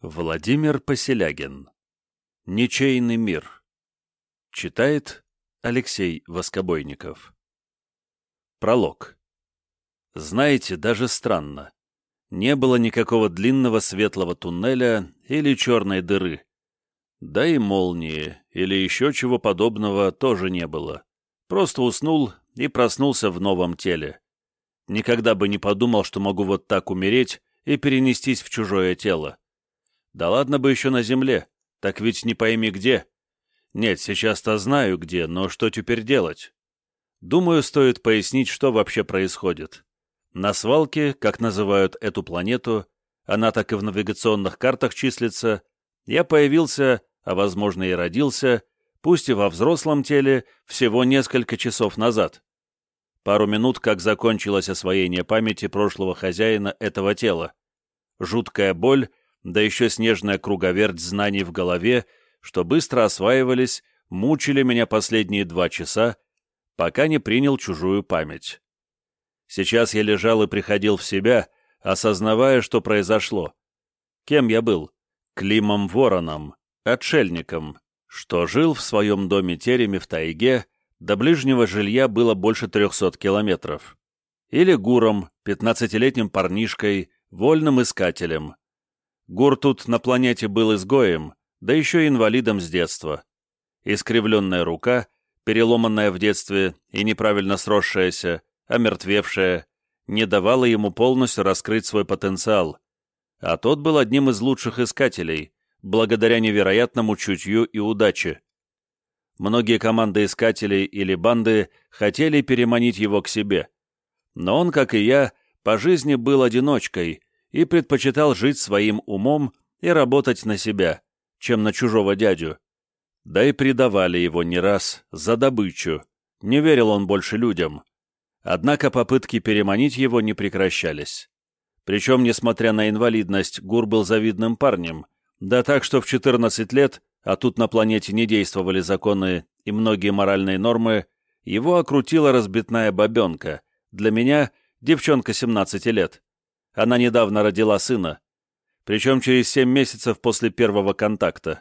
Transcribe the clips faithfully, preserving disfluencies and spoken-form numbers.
Владимир Поселягин. Ничейный мир. Читает Алексей Воскобойников. Пролог. Знаете, даже странно. Не было никакого длинного светлого туннеля или черной дыры. Да и молнии или еще чего подобного тоже не было. Просто уснул и проснулся в новом теле. Никогда бы не подумал, что могу вот так умереть и перенестись в чужое тело. Да ладно бы еще на земле, так ведь не пойми где. Нет, сейчас-то знаю где, но что теперь делать? Думаю, стоит пояснить, что вообще происходит. На свалке, как называют эту планету, она так и в навигационных картах числится, я появился, а возможно и родился, пусть и во взрослом теле, всего несколько часов назад. Пару минут, как закончилось освоение памяти прошлого хозяина этого тела. Жуткая боль, да еще снежная круговерть знаний в голове, что быстро осваивались, мучили меня последние два часа, пока не принял чужую память. Сейчас я лежал и приходил в себя, осознавая, что произошло. Кем я был? Климом Вороном, отшельником, что жил в своем доме-тереме в тайге, до ближнего жилья было больше трехсот километров. Или Гуром, пятнадцатилетним парнишкой, вольным искателем. Гур тут на планете был изгоем, да еще и инвалидом с детства. Искривленная рука, переломанная в детстве и неправильно сросшаяся, омертвевшая, не давала ему полностью раскрыть свой потенциал, а тот был одним из лучших искателей, благодаря невероятному чутью и удаче. Многие команды искателей или банды хотели переманить его к себе, но он, как и я, по жизни был одиночкой и предпочитал жить своим умом и работать на себя, чем на чужого дядю. Да и предавали его не раз за добычу, не верил он больше людям. Однако попытки переманить его не прекращались. Причем, несмотря на инвалидность, Гур был завидным парнем, да так, что в четырнадцать лет, а тут на планете не действовали законы и многие моральные нормы, его окрутила разбитная бабенка, для меня девчонка семнадцати лет. Она недавно родила сына, причем через семь месяцев после первого контакта.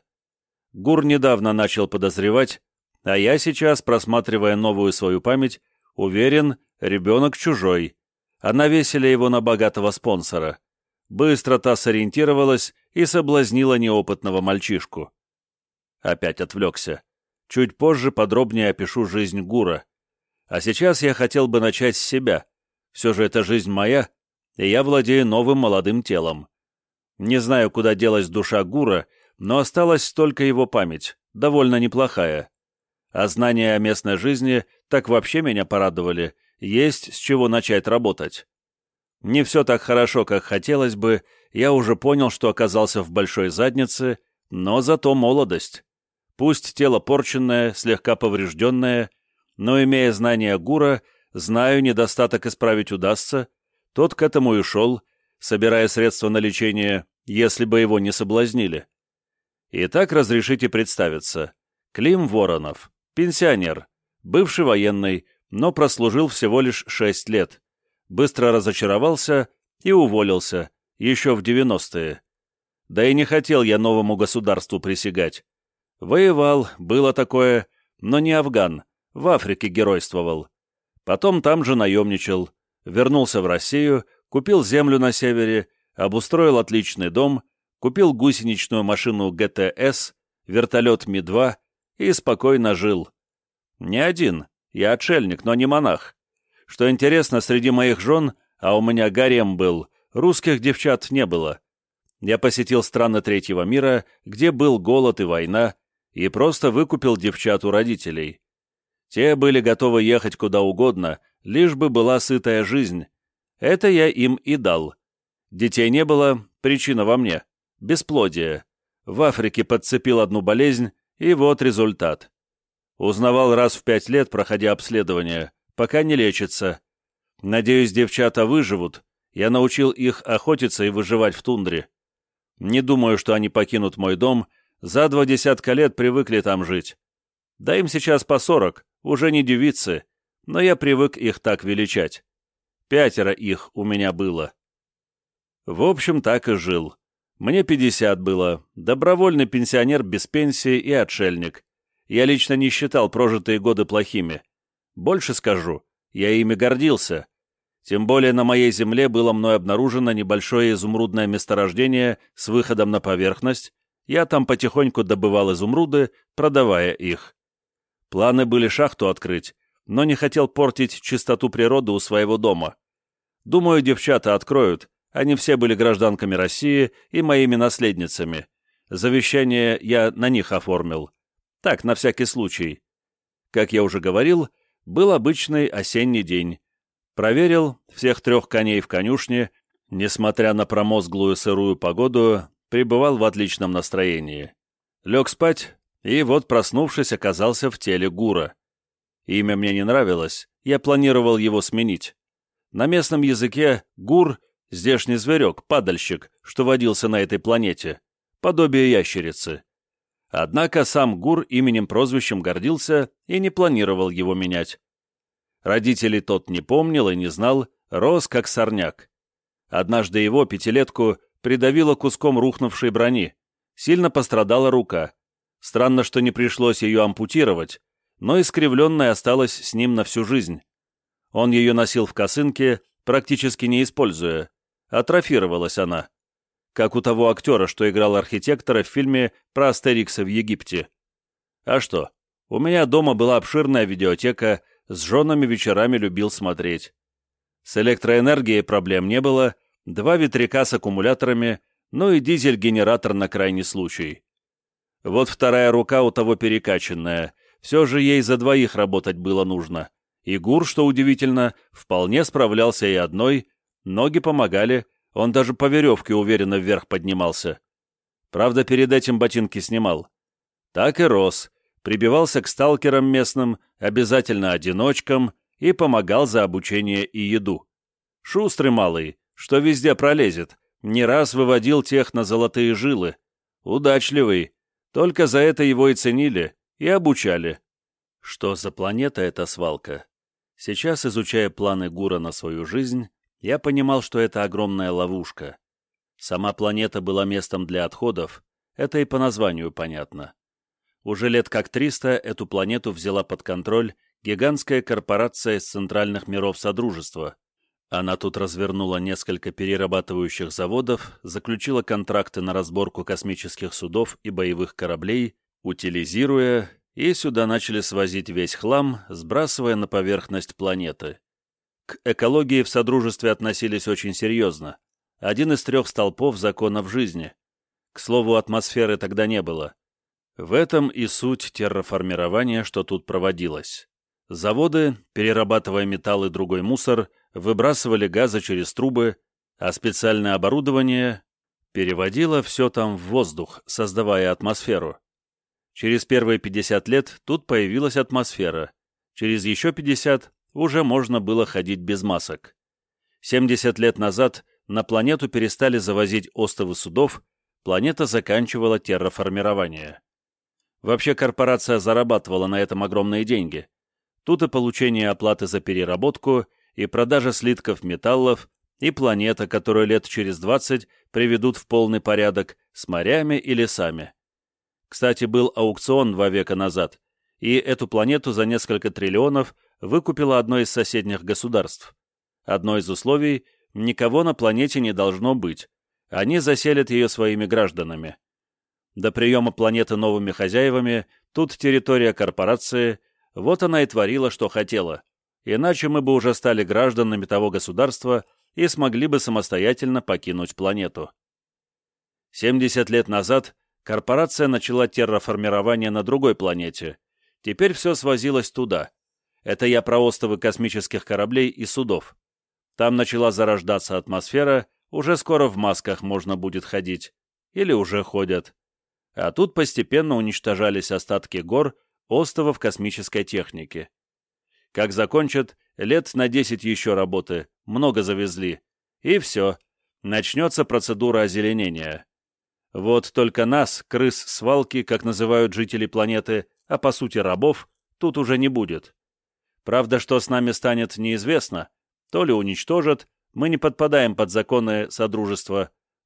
Гур недавно начал подозревать, а я сейчас, просматривая новую свою память, уверен, ребенок чужой, а навесили его на богатого спонсора. Быстро та сориентировалась и соблазнила неопытного мальчишку. Опять отвлекся. Чуть позже подробнее опишу жизнь Гура. А сейчас я хотел бы начать с себя. Все же это жизнь моя, и я владею новым молодым телом. Не знаю, куда делась душа Гура, но осталась только его память, довольно неплохая. А знания о местной жизни так вообще меня порадовали, есть с чего начать работать. Не все так хорошо, как хотелось бы, я уже понял, что оказался в большой заднице, но зато молодость. Пусть тело порченное, слегка поврежденное, но, имея знания Гура, знаю, недостаток исправить удастся. Тот к этому и шел, собирая средства на лечение, если бы его не соблазнили. Итак, разрешите представиться. Клим Воронов, пенсионер, бывший военный, но прослужил всего лишь шесть лет. Быстро разочаровался и уволился, еще в девяностые. Да и не хотел я новому государству присягать. Воевал, было такое, но не афган, в Африке геройствовал. Потом там же наемничал. Вернулся в Россию, купил землю на севере, обустроил отличный дом, купил гусеничную машину Гэ Тэ Эс, вертолет Ми два и спокойно жил. Не один, я отшельник, но не монах. Что интересно, среди моих жен, а у меня гарем был, русских девчат не было. Я посетил страны третьего мира, где был голод и война, и просто выкупил девчат у родителей. Те были готовы ехать куда угодно, лишь бы была сытая жизнь. Это я им и дал. Детей не было, причина во мне. Бесплодие. В Африке подцепил одну болезнь, и вот результат. Узнавал раз в пять лет, проходя обследование, пока не лечится. Надеюсь, девчата выживут. Я научил их охотиться и выживать в тундре. Не думаю, что они покинут мой дом. За два десятка лет привыкли там жить. Да им сейчас по сорок, уже не девицы, но я привык их так величать. Пятеро их у меня было. В общем, так и жил. Мне пятьдесят было, добровольный пенсионер без пенсии и отшельник. Я лично не считал прожитые годы плохими. Больше скажу, я ими гордился. Тем более на моей земле было мной обнаружено небольшое изумрудное месторождение с выходом на поверхность. Я там потихоньку добывал изумруды, продавая их. Планы были шахту открыть, но не хотел портить чистоту природы у своего дома. Думаю, девчата откроют, они все были гражданками России и моими наследницами. Завещание я на них оформил. Так, на всякий случай. Как я уже говорил, был обычный осенний день. Проверил всех трех коней в конюшне, несмотря на промозглую сырую погоду, пребывал в отличном настроении. Лег спать, и вот, проснувшись, оказался в теле Гура. Имя мне не нравилось, я планировал его сменить. На местном языке Гур — здешний зверек, падальщик, что водился на этой планете, подобие ящерицы. Однако сам Гур именем-прозвищем гордился и не планировал его менять. Родителей тот не помнил и не знал, рос как сорняк. Однажды его, пятилетку, придавило куском рухнувшей брони. Сильно пострадала рука. Странно, что не пришлось ее ампутировать, но искривленная осталась с ним на всю жизнь. Он ее носил в косынке, практически не используя. Атрофировалась она. Как у того актера, что играл архитектора в фильме про Астерикса в Египте. А что? У меня дома была обширная видеотека, с женами вечерами любил смотреть. С электроэнергией проблем не было, два ветряка с аккумуляторами, ну и дизель-генератор на крайний случай. Вот вторая рука у того перекачанная, все же ей за двоих работать было нужно. И Гур, что удивительно, вполне справлялся и одной, ноги помогали, он даже по веревке уверенно вверх поднимался. Правда, перед этим ботинки снимал. Так и рос, прибивался к сталкерам местным, обязательно одиночкам, и помогал за обучение и еду. Шустрый малый, что везде пролезет, не раз выводил тех на золотые жилы. Удачливый, только за это его и ценили, и обучали. Что за планета эта свалка? Сейчас, изучая планы Гура на свою жизнь, я понимал, что это огромная ловушка. Сама планета была местом для отходов, это и по названию понятно. Уже лет как триста эту планету взяла под контроль гигантская корпорация из центральных миров Содружества. Она тут развернула несколько перерабатывающих заводов, заключила контракты на разборку космических судов и боевых кораблей, утилизируя, и сюда начали свозить весь хлам, сбрасывая на поверхность планеты. К экологии в Содружестве относились очень серьезно. Один из трех столпов законов жизни. К слову, атмосферы тогда не было. В этом и суть терраформирования, что тут проводилось. Заводы, перерабатывая металл и другой мусор, выбрасывали газы через трубы, а специальное оборудование переводило все там в воздух, создавая атмосферу. Через первые пятьдесят лет тут появилась атмосфера. Через еще пятьдесят уже можно было ходить без масок. семьдесят лет назад на планету перестали завозить остовы судов, планета заканчивала терраформирование. Вообще корпорация зарабатывала на этом огромные деньги. Тут и получение оплаты за переработку, и продажа слитков металлов, и планета, которую лет через двадцать приведут в полный порядок с морями и лесами. Кстати, был аукцион два века назад, и эту планету за несколько триллионов выкупило одно из соседних государств. Одно из условий – никого на планете не должно быть, они заселят ее своими гражданами. До приема планеты новыми хозяевами тут территория корпорации, вот она и творила, что хотела, иначе мы бы уже стали гражданами того государства и смогли бы самостоятельно покинуть планету. семьдесят лет назад корпорация начала терраформирование на другой планете. Теперь все свозилось туда. Это я про остовы космических кораблей и судов. Там начала зарождаться атмосфера, уже скоро в масках можно будет ходить. Или уже ходят. А тут постепенно уничтожались остатки гор, островов космической техники. Как закончат, лет на десять еще работы, много завезли. И все, начнется процедура озеленения. Вот только нас, крыс свалки, как называют жители планеты, а по сути рабов, тут уже не будет. Правда, что с нами станет, неизвестно. То ли уничтожат, мы не подпадаем под законы Содружества,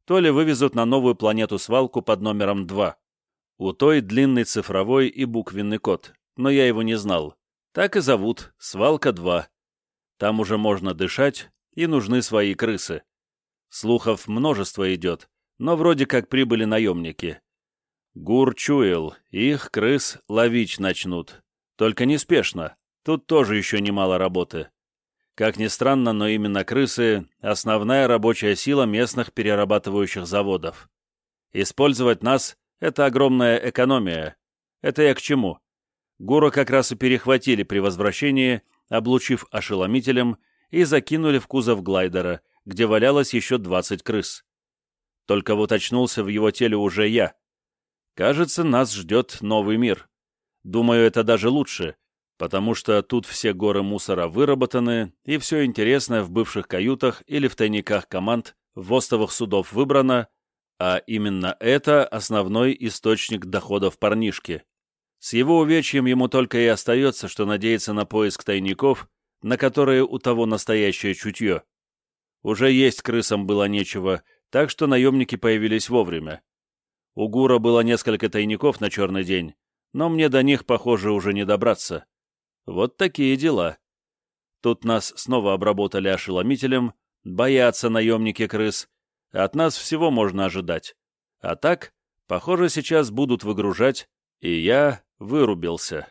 то ли вывезут на новую планету-свалку под номером два. У той длинный цифровой и буквенный код, но я его не знал. Так и зовут, свалка два. Там уже можно дышать, и нужны свои крысы. Слухов множество идет, но вроде как прибыли наемники. Гур чуял, их крыс ловить начнут. Только неспешно, тут тоже еще немало работы. Как ни странно, но именно крысы — основная рабочая сила местных перерабатывающих заводов. Использовать нас — это огромная экономия. Это я к чему? Гура как раз и перехватили при возвращении, облучив ошеломителем, и закинули в кузов глайдера, где валялось еще двадцать крыс. Только вот очнулся в его теле уже я. Кажется, нас ждет новый мир. Думаю, это даже лучше, потому что тут все горы мусора выработаны, и все интересное в бывших каютах или в тайниках команд востовых судов выбрано, а именно это основной источник доходов парнишки. С его увечьем ему только и остается, что надеяться на поиск тайников, на которые у того настоящее чутье. Уже есть крысам было нечего, так что наемники появились вовремя. У Гура было несколько тайников на черный день, но мне до них, похоже, уже не добраться. Вот такие дела. Тут нас снова обработали ошеломителем, боятся наемники крыс, от нас всего можно ожидать. А так, похоже, сейчас будут выгружать, и я вырубился.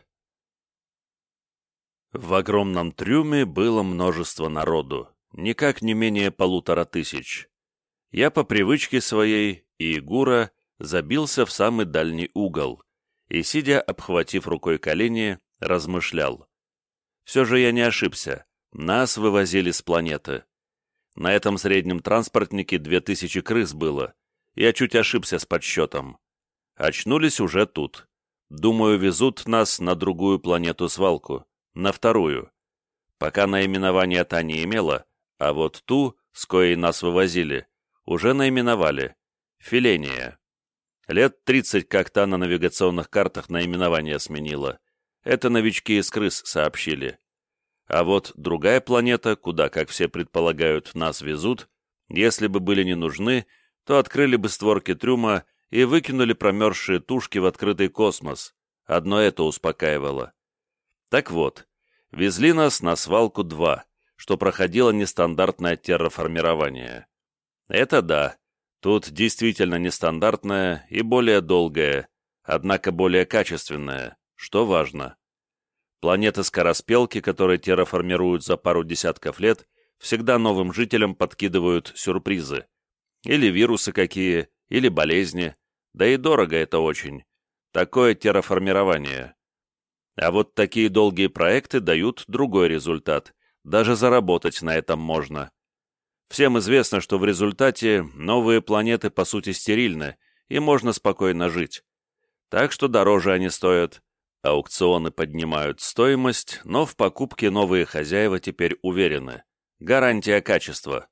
В огромном трюме было множество народу, никак не менее полутора тысяч. Я по привычке своей и Гура забился в самый дальний угол и, сидя, обхватив рукой колени, размышлял. Все же я не ошибся, нас вывозили с планеты. На этом среднем транспортнике две тысячи крыс было, я чуть ошибся с подсчетом. Очнулись уже тут. Думаю, везут нас на другую планету-свалку, на вторую. Пока наименования та не имела, а вот ту, с коей нас вывозили, уже наименовали. Филения. Лет тридцать как та на навигационных картах наименование сменила. Это новички из крыс сообщили. А вот другая планета, куда, как все предполагают, нас везут, если бы были не нужны, то открыли бы створки трюма и выкинули промерзшие тушки в открытый космос. Одно это успокаивало. Так вот, везли нас на свалку два, что проходило нестандартное терраформирование. Это да, тут действительно нестандартное и более долгое, однако более качественное, что важно. Планеты-скороспелки, которые терраформируют за пару десятков лет, всегда новым жителям подкидывают сюрпризы. Или вирусы какие, или болезни. Да и дорого это очень. Такое терраформирование. А вот такие долгие проекты дают другой результат. Даже заработать на этом можно. Всем известно, что в результате новые планеты по сути стерильны, и можно спокойно жить. Так что дороже они стоят. Аукционы поднимают стоимость, но в покупке новые хозяева теперь уверены. Гарантия качества.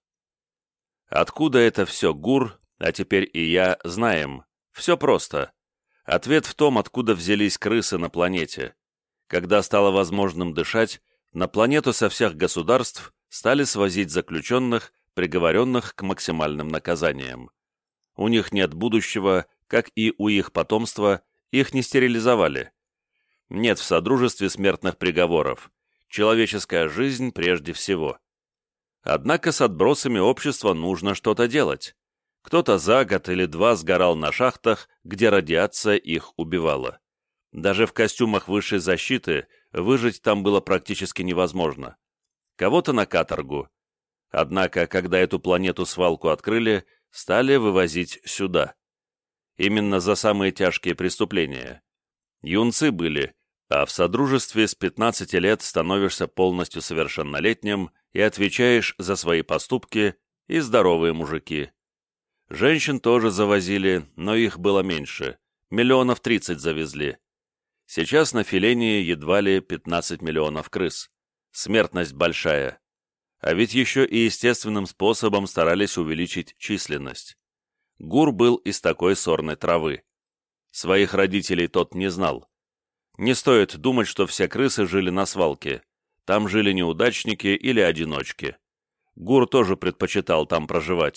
Откуда это все Гур, а теперь и я, знаем? Все просто. Ответ в том, откуда взялись крысы на планете. Когда стало возможным дышать, на планету со всех государств стали свозить заключенных, приговоренных к максимальным наказаниям. У них нет будущего, как и у их потомства, их не стерилизовали. Нет в Содружестве смертных приговоров. Человеческая жизнь прежде всего. Однако с отбросами общества нужно что-то делать. Кто-то за год или два сгорал на шахтах, где радиация их убивала. Даже в костюмах высшей защиты выжить там было практически невозможно. Кого-то на каторгу. Однако, когда эту планету-свалку открыли, стали вывозить сюда. Именно за самые тяжкие преступления. Юнцы были, а в Содружестве с пятнадцати лет становишься полностью совершеннолетним и отвечаешь за свои поступки, и здоровые мужики. Женщин тоже завозили, но их было меньше, миллионов тридцать завезли. Сейчас на Филении едва ли пятнадцать миллионов крыс. Смертность большая. А ведь еще и естественным способом старались увеличить численность. Гур был из такой сорной травы. Своих родителей тот не знал. Не стоит думать, что все крысы жили на свалке. Там жили неудачники или одиночки. Гур тоже предпочитал там проживать.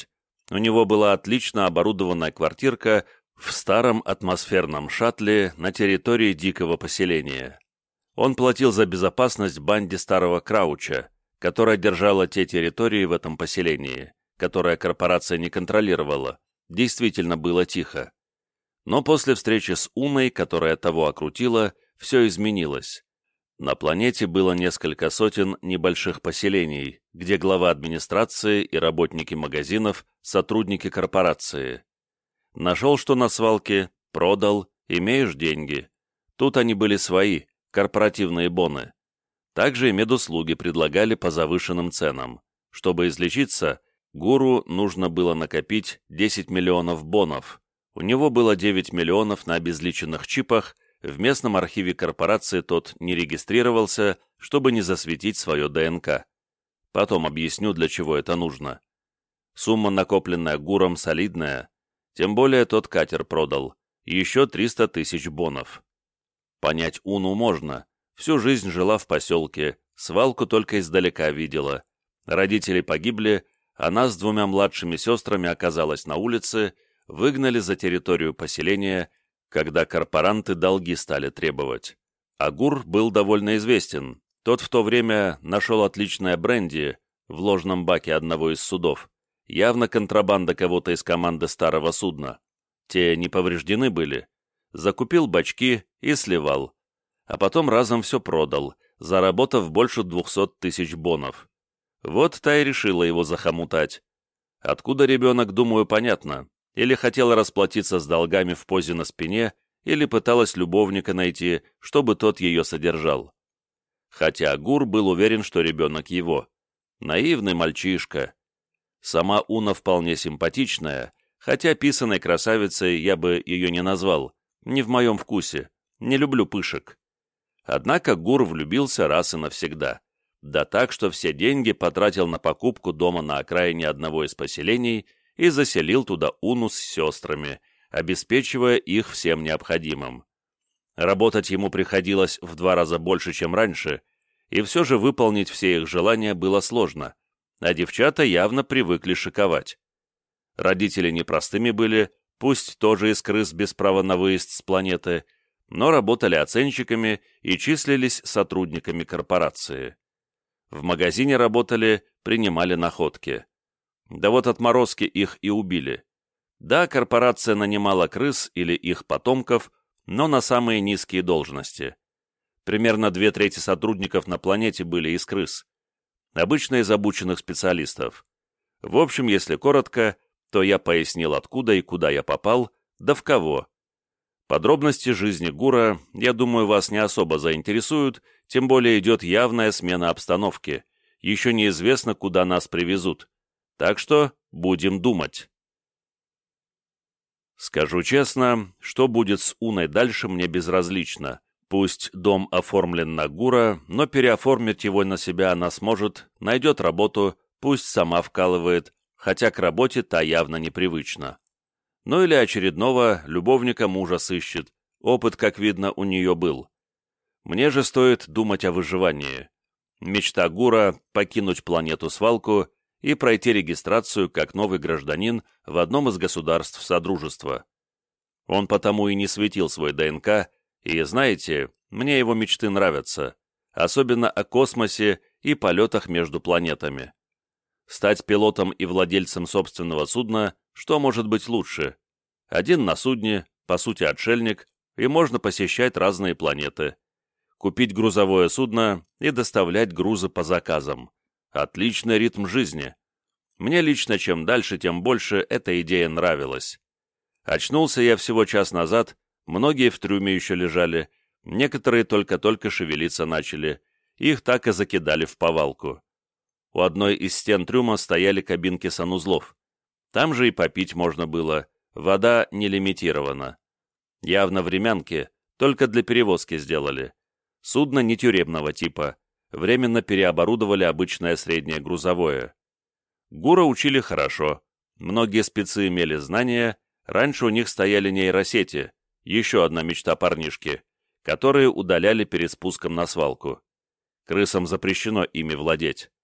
У него была отлично оборудованная квартирка в старом атмосферном шаттле на территории дикого поселения. Он платил за безопасность банде старого Крауча, которая держала те территории в этом поселении, которое корпорация не контролировала. Действительно было тихо. Но после встречи с Уной, которая того окрутила, все изменилось. На планете было несколько сотен небольших поселений, где глава администрации и работники магазинов – сотрудники корпорации. Нашел, что на свалке, продал, имеешь деньги. Тут они были свои, корпоративные боны. Также и медуслуги предлагали по завышенным ценам. Чтобы излечиться, гуру нужно было накопить десять миллионов бонов. У него было девять миллионов на обезличенных чипах, в местном архиве корпорации тот не регистрировался, чтобы не засветить свое ДНК. Потом объясню, для чего это нужно. Сумма, накопленная гуром, солидная, тем более тот катер продал, еще триста тысяч бонов. Понять Уну можно, всю жизнь жила в поселке, свалку только издалека видела. Родители погибли, она с двумя младшими сестрами оказалась на улице, выгнали за территорию поселения, когда корпоранты долги стали требовать. А Гур был довольно известен. Тот в то время нашел отличное бренди в ложном баке одного из судов. Явно контрабанда кого-то из команды старого судна. Те не повреждены были. Закупил бачки и сливал. А потом разом все продал, заработав больше двухсот тысяч бонов. Вот та и решила его захомутать. Откуда ребенок, думаю, понятно. Или хотела расплатиться с долгами в позе на спине, или пыталась любовника найти, чтобы тот ее содержал. Хотя Гур был уверен, что ребенок его. Наивный мальчишка. Сама Уна вполне симпатичная, хотя писаной красавицей я бы ее не назвал, не в моем вкусе, не люблю пышек. Однако Гур влюбился раз и навсегда. Да так, что все деньги потратил на покупку дома на окраине одного из поселений и заселил туда Уну с сестрами, обеспечивая их всем необходимым. Работать ему приходилось в два раза больше, чем раньше, и все же выполнить все их желания было сложно, а девчата явно привыкли шиковать. Родители непростыми были, пусть тоже из крыс без права на выезд с планеты, но работали оценщиками и числились сотрудниками корпорации. В магазине работали, принимали находки. Да вот отморозки их и убили. Да, корпорация нанимала крыс или их потомков, но на самые низкие должности. Примерно две трети сотрудников на планете были из крыс. Обычно из обученных специалистов. В общем, если коротко, то я пояснил, откуда и куда я попал, да в кого. Подробности жизни Гура, я думаю, вас не особо заинтересуют, тем более идет явная смена обстановки. Еще неизвестно, куда нас привезут. Так что будем думать. Скажу честно, что будет с Уной дальше, мне безразлично. Пусть дом оформлен на Гура, но переоформить его на себя она сможет, найдет работу, пусть сама вкалывает, хотя к работе та явно непривычна. Ну или очередного любовника мужа сыщет, опыт, как видно, у нее был. Мне же стоит думать о выживании. Мечта Гура — покинуть планету-свалку и пройти регистрацию как новый гражданин в одном из государств Содружества. Он потому и не светил свой ДНК, и, знаете, мне его мечты нравятся, особенно о космосе и полетах между планетами. Стать пилотом и владельцем собственного судна, что может быть лучше? Один на судне, по сути отшельник, и можно посещать разные планеты. Купить грузовое судно и доставлять грузы по заказам. Отличный ритм жизни. Мне лично чем дальше, тем больше эта идея нравилась. Очнулся я всего час назад, многие в трюме еще лежали, некоторые только-только шевелиться начали, их так и закидали в повалку. У одной из стен трюма стояли кабинки санузлов. Там же и попить можно было, вода не лимитирована. Явно времянки, только для перевозки сделали. Судно не тюремного типа, временно переоборудовали обычное среднее грузовое. Гура учили хорошо, многие спецы имели знания, раньше у них стояли нейросети, еще одна мечта парнишки, которые удаляли перед спуском на свалку. Крысам запрещено ими владеть.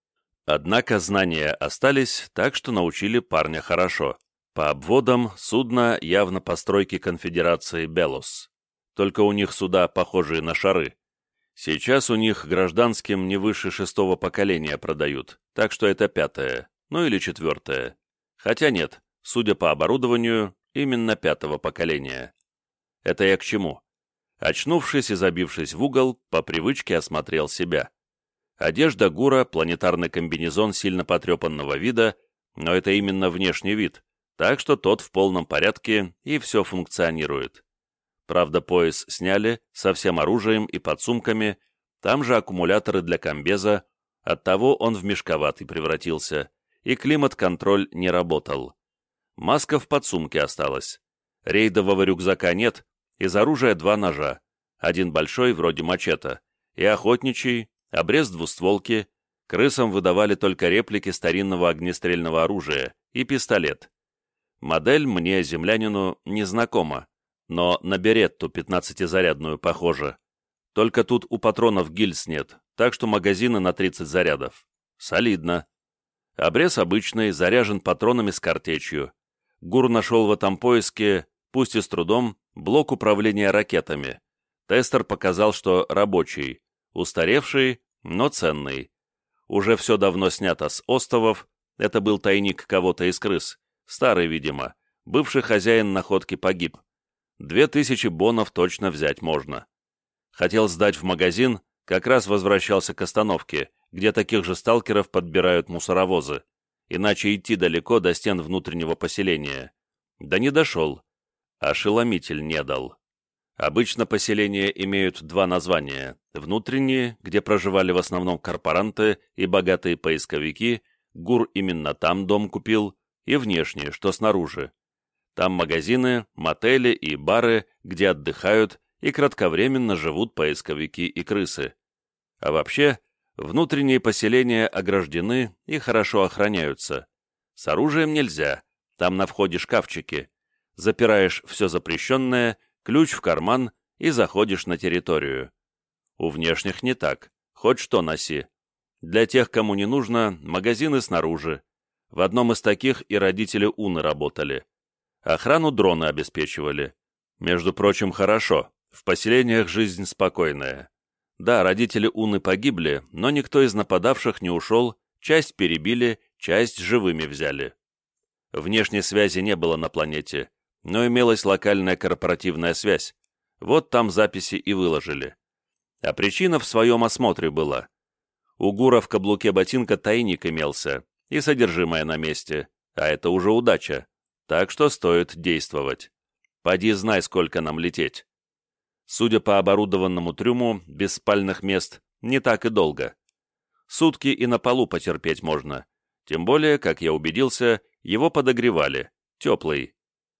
Однако знания остались, так что научили парня хорошо. По обводам судно явно постройки конфедерации Белос. Только у них суда похожие на шары. Сейчас у них гражданским не выше шестого поколения продают, так что это пятое, ну или четвертое. Хотя нет, судя по оборудованию, именно пятого поколения. Это я к чему? Очнувшись и забившись в угол, по привычке осмотрел себя. Одежда Гура, планетарный комбинезон сильно потрепанного вида, но это именно внешний вид, так что тот в полном порядке и все функционирует. Правда, пояс сняли, со всем оружием и подсумками, там же аккумуляторы для комбеза, оттого он в мешковатый превратился, и климат-контроль не работал. Маска в подсумке осталась. Рейдового рюкзака нет, из оружия два ножа, один большой, вроде мачете, и охотничий, обрез двустволки, крысам выдавали только реплики старинного огнестрельного оружия и пистолет. Модель мне, землянину, не знакома, но на беретту пятнадцатизарядную похоже. Только тут у патронов гильз нет, так что магазины на тридцать зарядов. Солидно. Обрез обычный, заряжен патронами с картечью. Гур нашел в этом поиске, пусть и с трудом, блок управления ракетами. Тестер показал, что рабочий, устаревший, но ценный. Уже все давно снято с остовов, это был тайник кого-то из крыс, старый, видимо, бывший хозяин находки погиб. Две тысячи бонов точно взять можно. Хотел сдать в магазин, как раз возвращался к остановке, где таких же сталкеров подбирают мусоровозы, иначе идти далеко до стен внутреннего поселения. Да не дошел. Ошеломитель не дал. Обычно поселения имеют два названия. Внутренние, где проживали в основном корпоранты и богатые поисковики, Гур именно там дом купил, и внешние, что снаружи. Там магазины, мотели и бары, где отдыхают и кратковременно живут поисковики и крысы. А вообще, внутренние поселения ограждены и хорошо охраняются. С оружием нельзя, там на входе шкафчики. Запираешь все запрещенное, ключ в карман и заходишь на территорию. У внешних не так, хоть что носи. Для тех, кому не нужно, магазины снаружи. В одном из таких и родители Уны работали. Охрану дроны обеспечивали. Между прочим, хорошо, в поселениях жизнь спокойная. Да, родители Уны погибли, но никто из нападавших не ушел, часть перебили, часть живыми взяли. Внешней связи не было на планете, но имелась локальная корпоративная связь. Вот там записи и выложили. А причина в своем осмотре была. У Гура в каблуке ботинка тайник имелся, и содержимое на месте, а это уже удача, так что стоит действовать. Поди знай, сколько нам лететь. Судя по оборудованному трюму, без спальных мест, не так и долго. Сутки и на полу потерпеть можно, тем более, как я убедился, его подогревали, теплый.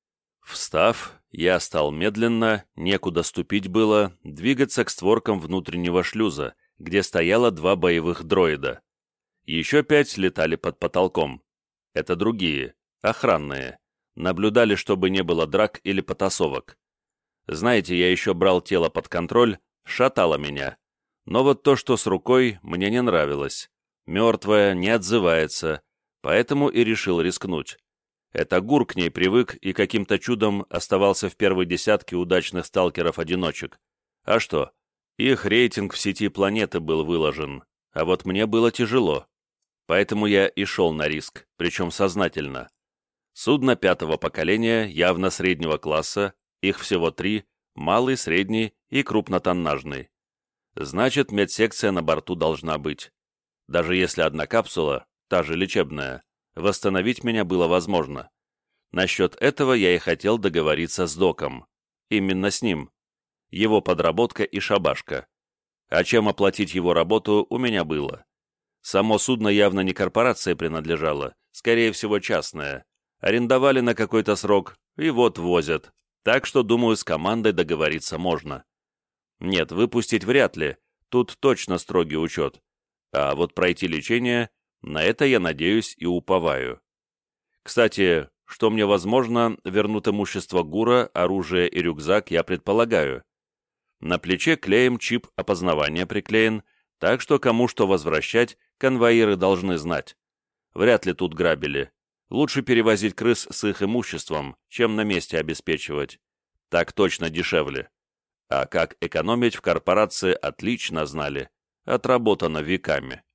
Встав, я стал медленно, некуда ступить было, двигаться к створкам внутреннего шлюза, где стояло два боевых дроида. Еще пять летали под потолком. Это другие, охранные. Наблюдали, чтобы не было драк или потасовок. Знаете, я еще брал тело под контроль, шатало меня. Но вот то, что с рукой, мне не нравилось. Мертвая, не отзывается, поэтому и решил рискнуть. Это Гур к ней привык и каким-то чудом оставался в первой десятке удачных сталкеров-одиночек. А что? Их рейтинг в сети планеты был выложен, а вот мне было тяжело. Поэтому я и шел на риск, причем сознательно. Судно пятого поколения, явно среднего класса, их всего три, малый, средний и крупнотоннажный. Значит, медсекция на борту должна быть. Даже если одна капсула, та же лечебная, восстановить меня было возможно. Насчет этого я и хотел договориться с доком. Именно с ним. Его подработка и шабашка. А чем оплатить его работу, у меня было. Само судно явно не корпорации принадлежало, скорее всего частное. Арендовали на какой-то срок, и вот возят. Так что, думаю, с командой договориться можно. Нет, выпустить вряд ли, тут точно строгий учет. А вот пройти лечение, на это я надеюсь и уповаю. Кстати, что мне возможно, вернут имущество Гура, оружие и рюкзак, я предполагаю. На плече клеем чип опознавания приклеен, так что кому что возвращать, конвоиры должны знать. Вряд ли тут грабили. Лучше перевозить крыс с их имуществом, чем на месте обеспечивать. Так точно дешевле. А как экономить в корпорации отлично знали. Отработано веками.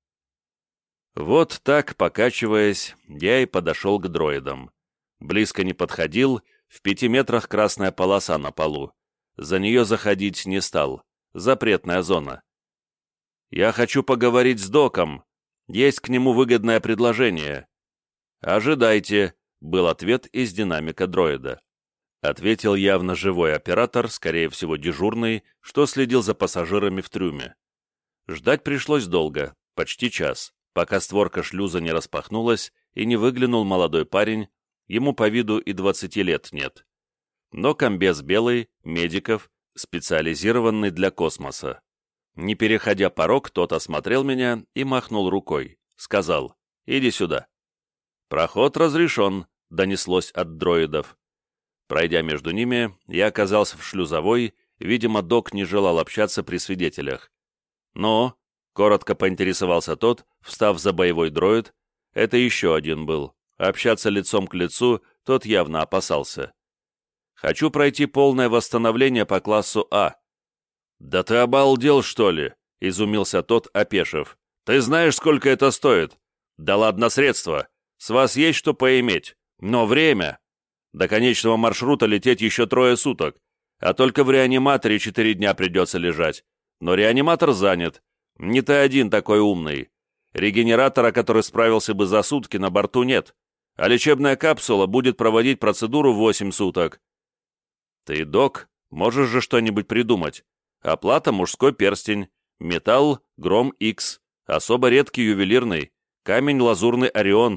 Вот так, покачиваясь, я и подошел к дроидам. Близко не подходил, в пяти метрах красная полоса на полу. За нее заходить не стал. Запретная зона. «Я хочу поговорить с доком. Есть к нему выгодное предложение». «Ожидайте», — был ответ из динамика дроида. Ответил явно живой оператор, скорее всего дежурный, что следил за пассажирами в трюме. Ждать пришлось долго, почти час, пока створка шлюза не распахнулась и не выглянул молодой парень, ему по виду и двадцати лет нет. Но комбез белый, медиков, специализированный для космоса. Не переходя порог, тот осмотрел меня и махнул рукой. Сказал: «Иди сюда». «Проход разрешен», — донеслось от дроидов. Пройдя между ними, я оказался в шлюзовой, видимо, док не желал общаться при свидетелях. «Но», — коротко поинтересовался тот, встав за боевой дроид, это еще один был. Общаться лицом к лицу тот явно опасался. «Хочу пройти полное восстановление по классу А». «Да ты обалдел, что ли?» — изумился тот, опешив. «Ты знаешь, сколько это стоит?» «Да ладно средства. С вас есть что поиметь. Но время. До конечного маршрута лететь еще трое суток, а только в реаниматоре четыре дня придется лежать. Но реаниматор занят. Не ты один такой умный. Регенератора, который справился бы за сутки, на борту нет. А лечебная капсула будет проводить процедуру восемь суток. Ты, док, можешь же что-нибудь придумать. Оплата — мужской перстень, металл — Гром Икс, особо редкий ювелирный, камень лазурный Орион.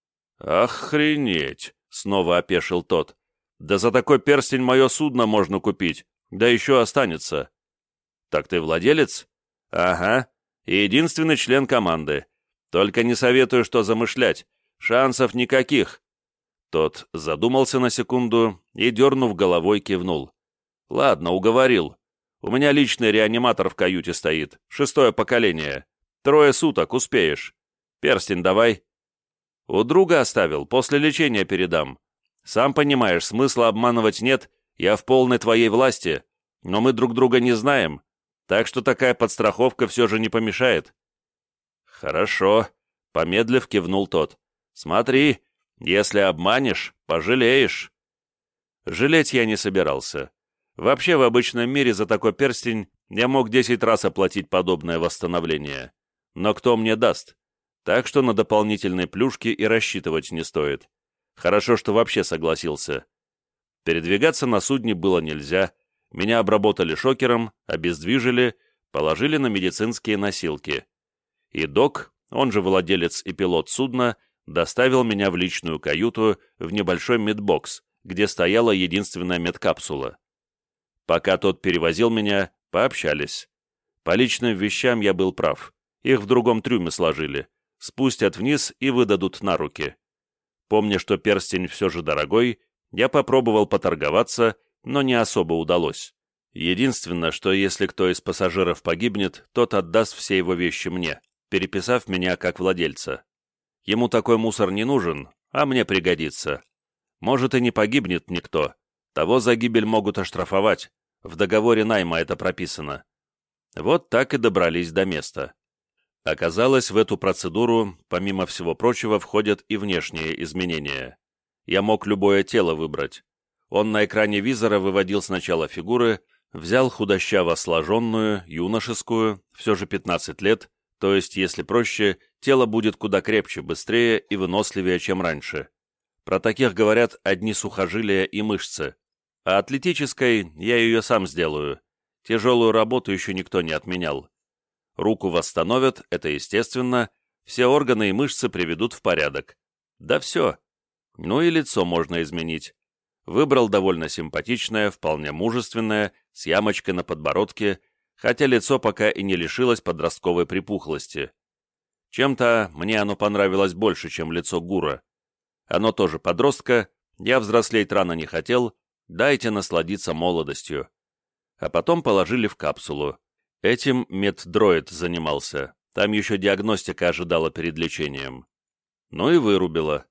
Охренеть! Снова опешил тот. Да за такой перстень мое судно можно купить, да еще останется. Так ты владелец? Ага, и единственный член команды. Только не советую, что замышлять. Шансов никаких. Тот задумался на секунду и, дернув головой, кивнул. Ладно, уговорил. У меня личный реаниматор в каюте стоит, шестое поколение. Трое суток, успеешь. Перстень давай. У друга оставил, после лечения передам. Сам понимаешь, смысла обманывать нет, я в полной твоей власти, но мы друг друга не знаем, так что такая подстраховка все же не помешает». «Хорошо», — помедлив кивнул тот. «Смотри, если обманешь, пожалеешь». Жалеть я не собирался. Вообще, в обычном мире за такой перстень я мог десять раз оплатить подобное восстановление. Но кто мне даст? Так что на дополнительные плюшки и рассчитывать не стоит. Хорошо, что вообще согласился. Передвигаться на судне было нельзя. Меня обработали шокером, обездвижили, положили на медицинские носилки. И док, он же владелец и пилот судна, доставил меня в личную каюту в небольшой медбокс, где стояла единственная медкапсула. Пока тот перевозил меня, пообщались. По личным вещам я был прав. Их в другом трюме сложили. Спустят вниз и выдадут на руки. Помня, что перстень все же дорогой, я попробовал поторговаться, но не особо удалось. Единственное, что если кто из пассажиров погибнет, тот отдаст все его вещи мне, переписав меня как владельца. Ему такой мусор не нужен, а мне пригодится. Может, и не погибнет никто. Того за гибель могут оштрафовать. В договоре найма это прописано. Вот так и добрались до места. Оказалось, в эту процедуру, помимо всего прочего, входят и внешние изменения. Я мог любое тело выбрать. Он на экране визора выводил сначала фигуры, взял худощаво сложенную, юношескую, все же пятнадцать лет, то есть, если проще, тело будет куда крепче, быстрее и выносливее, чем раньше. Про таких говорят одни сухожилия и мышцы. А атлетической я ее сам сделаю. Тяжелую работу еще никто не отменял. Руку восстановят, это естественно, все органы и мышцы приведут в порядок. Да все. Ну и лицо можно изменить. Выбрал довольно симпатичное, вполне мужественное, с ямочкой на подбородке, хотя лицо пока и не лишилось подростковой припухлости. Чем-то мне оно понравилось больше, чем лицо Гура. Оно тоже подростка, я взрослеть рано не хотел, дайте насладиться молодостью. А потом положили в капсулу. Этим меддроид занимался. Там еще диагностика ожидала перед лечением. Ну и вырубила.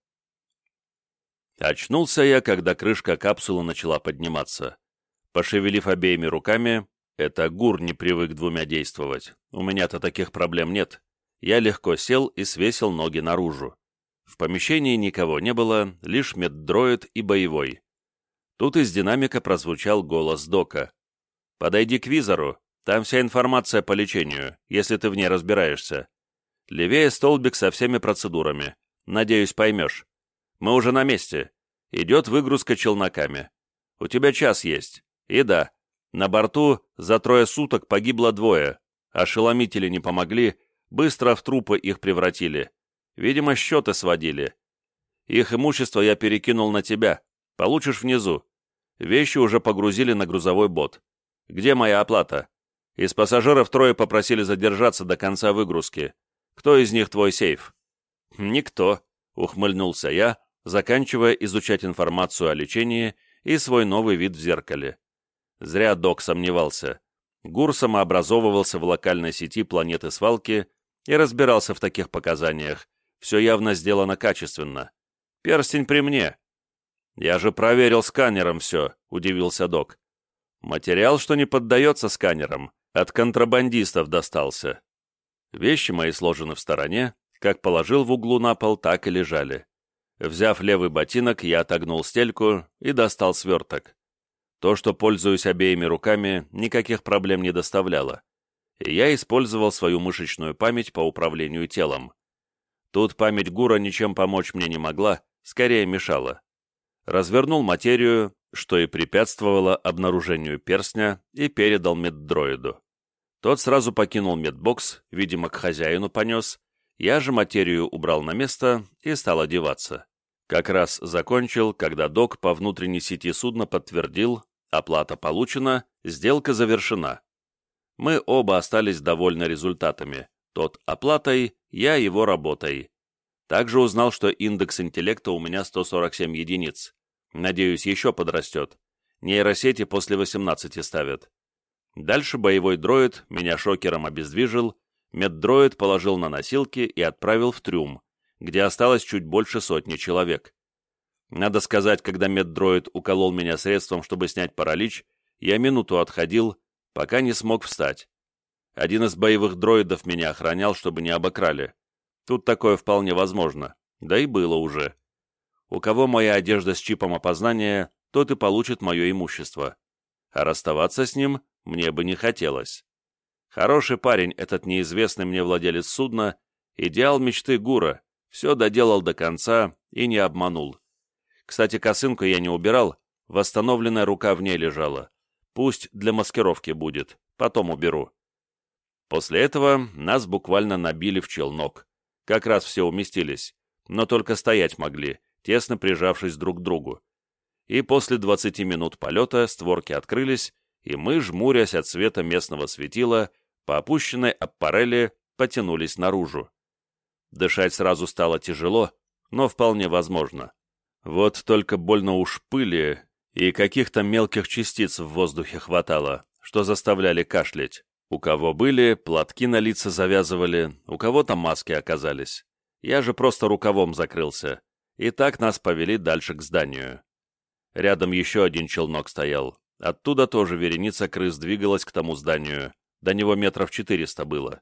Очнулся я, когда крышка капсулы начала подниматься. Пошевелив обеими руками, это Гур не привык двумя действовать. У меня-то таких проблем нет. Я легко сел и свесил ноги наружу. В помещении никого не было, лишь меддроид и боевой. Тут из динамика прозвучал голос Дока. «Подойди к визору, там вся информация по лечению, если ты в ней разбираешься. Левее столбик со всеми процедурами. Надеюсь, поймешь. Мы уже на месте. Идет выгрузка челноками. У тебя час есть. И да, на борту за трое суток погибло двое. Ошеломители не помогли, быстро в трупы их превратили. Видимо, счеты сводили. Их имущество я перекинул на тебя. Получишь внизу. Вещи уже погрузили на грузовой бот. Где моя оплата? Из пассажиров трое попросили задержаться до конца выгрузки. Кто из них твой сейф?» «Никто», — ухмыльнулся я, заканчивая изучать информацию о лечении и свой новый вид в зеркале. Зря док сомневался. Гур самообразовывался в локальной сети планеты свалки и разбирался в таких показаниях. Все явно сделано качественно. Перстень при мне. «Я же проверил сканером все», — удивился док. «Материал, что не поддается сканерам, от контрабандистов достался». Вещи мои сложены в стороне, как положил в углу на пол, так и лежали. Взяв левый ботинок, я отогнул стельку и достал сверток. То, что пользуюсь обеими руками, никаких проблем не доставляло. И я использовал свою мышечную память по управлению телом. Тут память Гура ничем помочь мне не могла, скорее мешала. Развернул материю, что и препятствовало обнаружению перстня, и передал меддроиду. Тот сразу покинул медбокс, видимо, к хозяину понес. Я же материю убрал на место и стал одеваться. Как раз закончил, когда док по внутренней сети судна подтвердил: оплата получена, сделка завершена. Мы оба остались довольны результатами. Тот оплатой, я его работой. Также узнал, что индекс интеллекта у меня сто сорок семь единиц. Надеюсь, еще подрастет. Нейросети после восемнадцати ставят. Дальше боевой дроид меня шокером обездвижил, меддроид положил на носилки и отправил в трюм, где осталось чуть больше сотни человек. Надо сказать, когда меддроид уколол меня средством, чтобы снять паралич, я минуту отходил, пока не смог встать. Один из боевых дроидов меня охранял, чтобы не обокрали. Тут такое вполне возможно, да и было уже. У кого моя одежда с чипом опознания, тот и получит мое имущество. А расставаться с ним мне бы не хотелось. Хороший парень этот неизвестный мне владелец судна, идеал мечты Гура, все доделал до конца и не обманул. Кстати, косынку я не убирал, восстановленная рука в ней лежала. Пусть для маскировки будет, потом уберу. После этого нас буквально набили в челнок. Как раз все уместились, но только стоять могли, тесно прижавшись друг к другу. И после двадцати минут полета створки открылись, и мы, жмурясь от света местного светила, по опущенной аппарели потянулись наружу. Дышать сразу стало тяжело, но вполне возможно. Вот только больно уж пыли и каких-то мелких частиц в воздухе хватало, что заставляли кашлять. У кого были, платки на лица завязывали, у кого-то маски оказались. Я же просто рукавом закрылся. И так нас повели дальше к зданию. Рядом еще один челнок стоял. Оттуда тоже вереница крыс двигалась к тому зданию. До него метров четыреста было.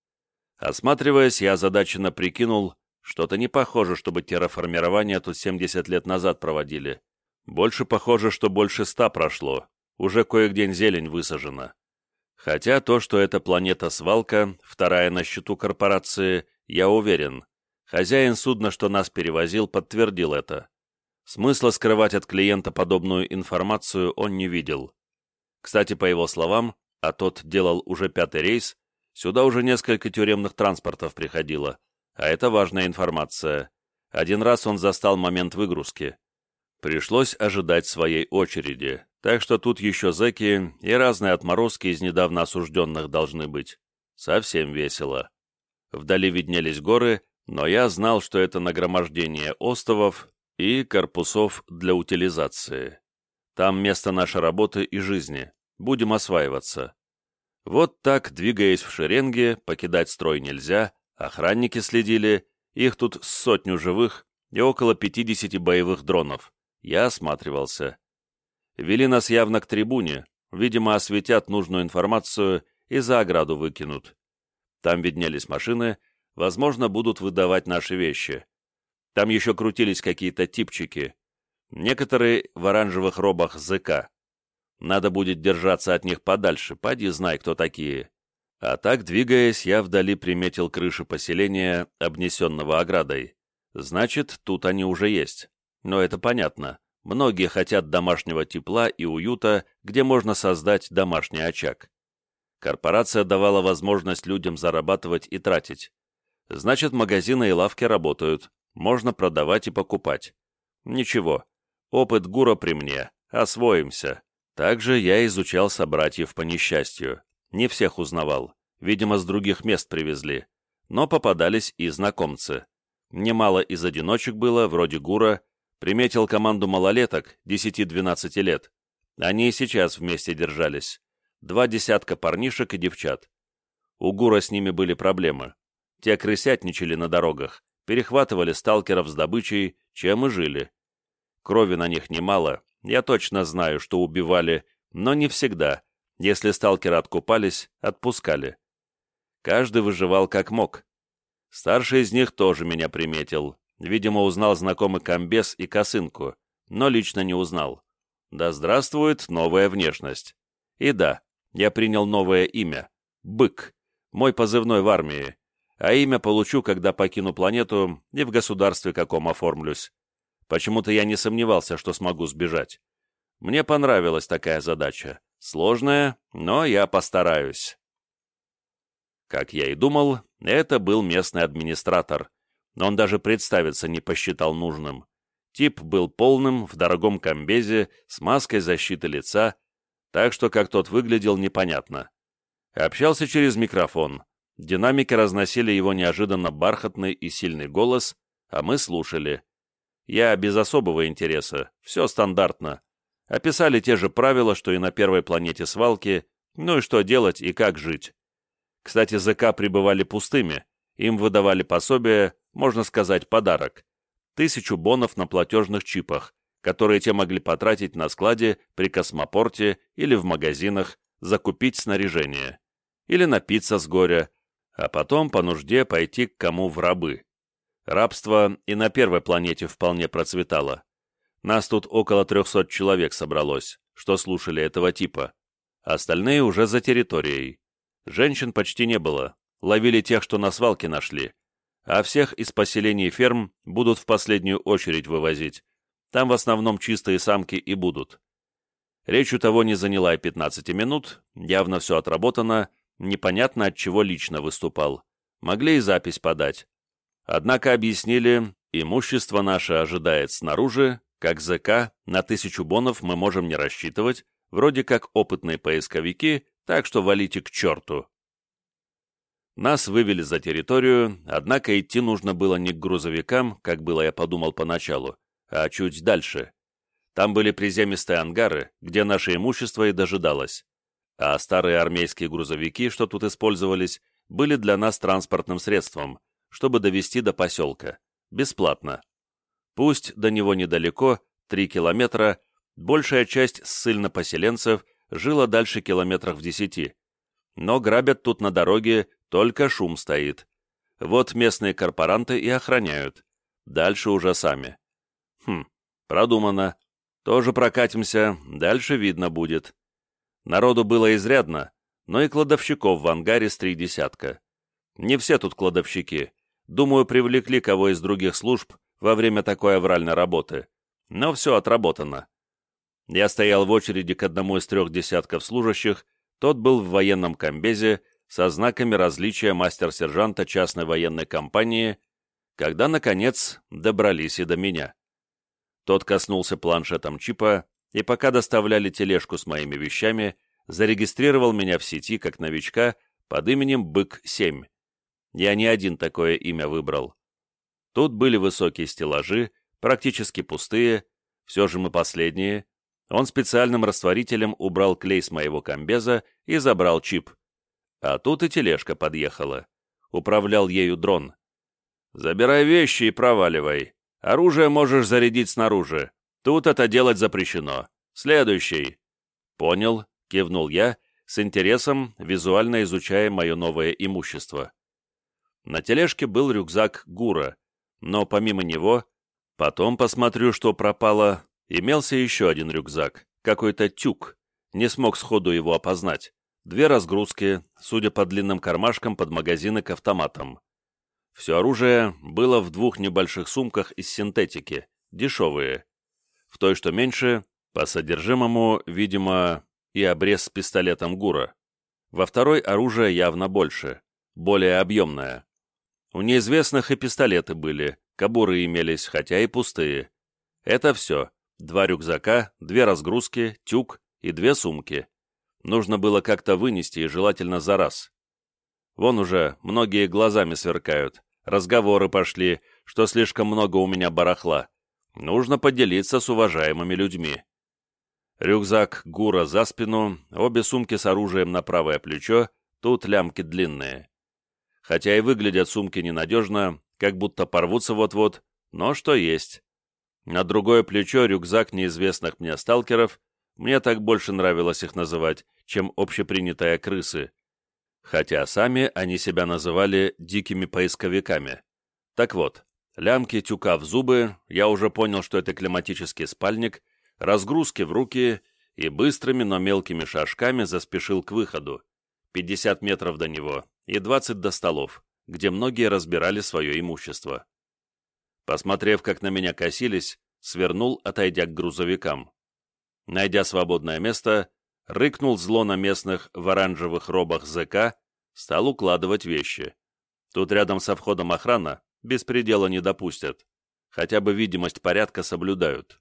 Осматриваясь, я озадаченно прикинул, что-то не похоже, чтобы терраформирование тут семьдесят лет назад проводили. Больше похоже, что больше ста прошло. Уже кое-где зелень высажена. Хотя то, что эта планета-свалка, вторая на счету корпорации, я уверен. Хозяин судна, что нас перевозил, подтвердил это. Смысла скрывать от клиента подобную информацию он не видел. Кстати, по его словам, а тот делал уже пятый рейс, сюда уже несколько тюремных транспортов приходило, а это важная информация. Один раз он застал момент выгрузки. Пришлось ожидать своей очереди, так что тут еще зэки и разные отморозки из недавно осужденных должны быть. Совсем весело. Вдали виднелись горы, но я знал, что это нагромождение остовов и корпусов для утилизации. Там место нашей работы и жизни. Будем осваиваться. Вот так, двигаясь в шеренге, покидать строй нельзя, охранники следили, их тут сотню живых и около пятидесяти боевых дронов. Я осматривался. Вели нас явно к трибуне, видимо, осветят нужную информацию и за ограду выкинут. Там виднелись машины, возможно, будут выдавать наши вещи. Там еще крутились какие-то типчики. Некоторые в оранжевых робах ЗК. Надо будет держаться от них подальше, поди знай, кто такие. А так, двигаясь, я вдали приметил крыши поселения, обнесенного оградой. Значит, тут они уже есть. Но это понятно. Многие хотят домашнего тепла и уюта, где можно создать домашний очаг. Корпорация давала возможность людям зарабатывать и тратить. Значит, магазины и лавки работают, можно продавать и покупать. Ничего, опыт ГУРа при мне, освоимся. Также я изучал собратьев по несчастью. Не всех узнавал, видимо, с других мест привезли. Но попадались и знакомцы. Немало из одиночек было, вроде ГУРа. Приметил команду малолеток, десяти-двенадцати лет. Они и сейчас вместе держались. Два десятка парнишек и девчат. У ГУРа с ними были проблемы. Те крысятничали на дорогах, перехватывали сталкеров с добычей, чем и жили. Крови на них немало, я точно знаю, что убивали, но не всегда. Если сталкеры откупались, отпускали. Каждый выживал как мог. Старший из них тоже меня приметил. Видимо, узнал знакомый комбез и косынку, но лично не узнал. Да здравствует новая внешность. И да, я принял новое имя — Бык, мой позывной в армии, а имя получу, когда покину планету и в государстве каком оформлюсь. Почему-то я не сомневался, что смогу сбежать. Мне понравилась такая задача. Сложная, но я постараюсь. Как я и думал, это был местный администратор. Он даже представиться не посчитал нужным. Тип был полным, в дорогом комбезе, с маской защиты лица, так что как тот выглядел, непонятно. Общался через микрофон. Динамики разносили его неожиданно бархатный и сильный голос, а мы слушали. Я без особого интереса, все стандартно. Описали те же правила, что и на первой планете свалки, ну и что делать и как жить. Кстати, ЗК прибывали пустыми, им выдавали пособие, можно сказать, подарок. Тысячу бонов на платежных чипах, которые те могли потратить на складе при космопорте или в магазинах, закупить снаряжение. Или напиться с горя, а потом по нужде пойти к кому в рабы. Рабство и на первой планете вполне процветало. Нас тут около трехсот человек собралось, что слушали этого типа. Остальные уже за территорией. Женщин почти не было, ловили тех, что на свалке нашли. А всех из поселений и ферм будут в последнюю очередь вывозить. Там в основном чистые самки и будут. Речь у того не заняла и пятнадцати минут, явно все отработано, непонятно от чего лично выступал. Могли и запись подать. Однако объяснили, имущество наше ожидает снаружи, как ЗК, на тысячу бонов мы можем не рассчитывать, вроде как опытные поисковики, так что валите к черту. Нас вывели за территорию, однако идти нужно было не к грузовикам, как было я подумал поначалу, а чуть дальше. Там были приземистые ангары, где наше имущество и дожидалось. А старые армейские грузовики, что тут использовались, были для нас транспортным средством, чтобы довести до поселка. Бесплатно. Пусть до него недалеко, три километра, большая часть ссыльно-поселенцев жила дальше километрах в десяти. Но грабят тут на дороге, только шум стоит. Вот местные корпоранты и охраняют. Дальше уже сами. Хм, продумано. Тоже прокатимся, дальше видно будет. Народу было изрядно, но и кладовщиков в ангаре с три десятка. Не все тут кладовщики. Думаю, привлекли кого из других служб во время такой авральной работы. Но все отработано. Я стоял в очереди к одному из трех десятков служащих, тот был в военном комбезе со знаками различия мастер-сержанта частной военной компании, когда, наконец, добрались и до меня. Тот коснулся планшетом чипа, и пока доставляли тележку с моими вещами, зарегистрировал меня в сети как новичка под именем Бык семь. Я не один такое имя выбрал. Тут были высокие стеллажи, практически пустые, все же мы последние. Он специальным растворителем убрал клей с моего комбеза и забрал чип. А тут и тележка подъехала. Управлял ею дрон. «Забирай вещи и проваливай. Оружие можешь зарядить снаружи. Тут это делать запрещено. Следующий». «Понял», — кивнул я, с интересом, визуально изучая мое новое имущество. На тележке был рюкзак Гура, но помимо него, потом посмотрю, что пропало, имелся еще один рюкзак, какой-то тюк, не смог сходу его опознать. Две разгрузки, судя по длинным кармашкам под магазины к автоматам. Все оружие было в двух небольших сумках из синтетики, дешевые. В той, что меньше, по содержимому, видимо, и обрез с пистолетом Гура. Во второй оружие явно больше, более объемное. У неизвестных и пистолеты были, кобуры имелись, хотя и пустые. Это все. Два рюкзака, две разгрузки, тюк и две сумки. Нужно было как-то вынести и желательно за раз. Вон уже многие глазами сверкают, разговоры пошли, что слишком много у меня барахла. Нужно поделиться с уважаемыми людьми. Рюкзак Гура за спину, обе сумки с оружием на правое плечо, тут лямки длинные. Хотя и выглядят сумки ненадежно, как будто порвутся вот-вот, но что есть. На другое плечо рюкзак неизвестных мне сталкеров, мне так больше нравилось их называть, чем общепринятые крысы. Хотя сами они себя называли дикими поисковиками. Так вот, лямки тюка в зубы, я уже понял, что это климатический спальник, разгрузки в руки и быстрыми, но мелкими шажками заспешил к выходу. пятьдесят метров до него и двадцать до столов, где многие разбирали свое имущество. Посмотрев, как на меня косились, свернул, отойдя к грузовикам. Найдя свободное место, рыкнул зло на местных в оранжевых робах зэка, стал укладывать вещи. Тут рядом со входом охрана, беспредела не допустят, хотя бы видимость порядка соблюдают.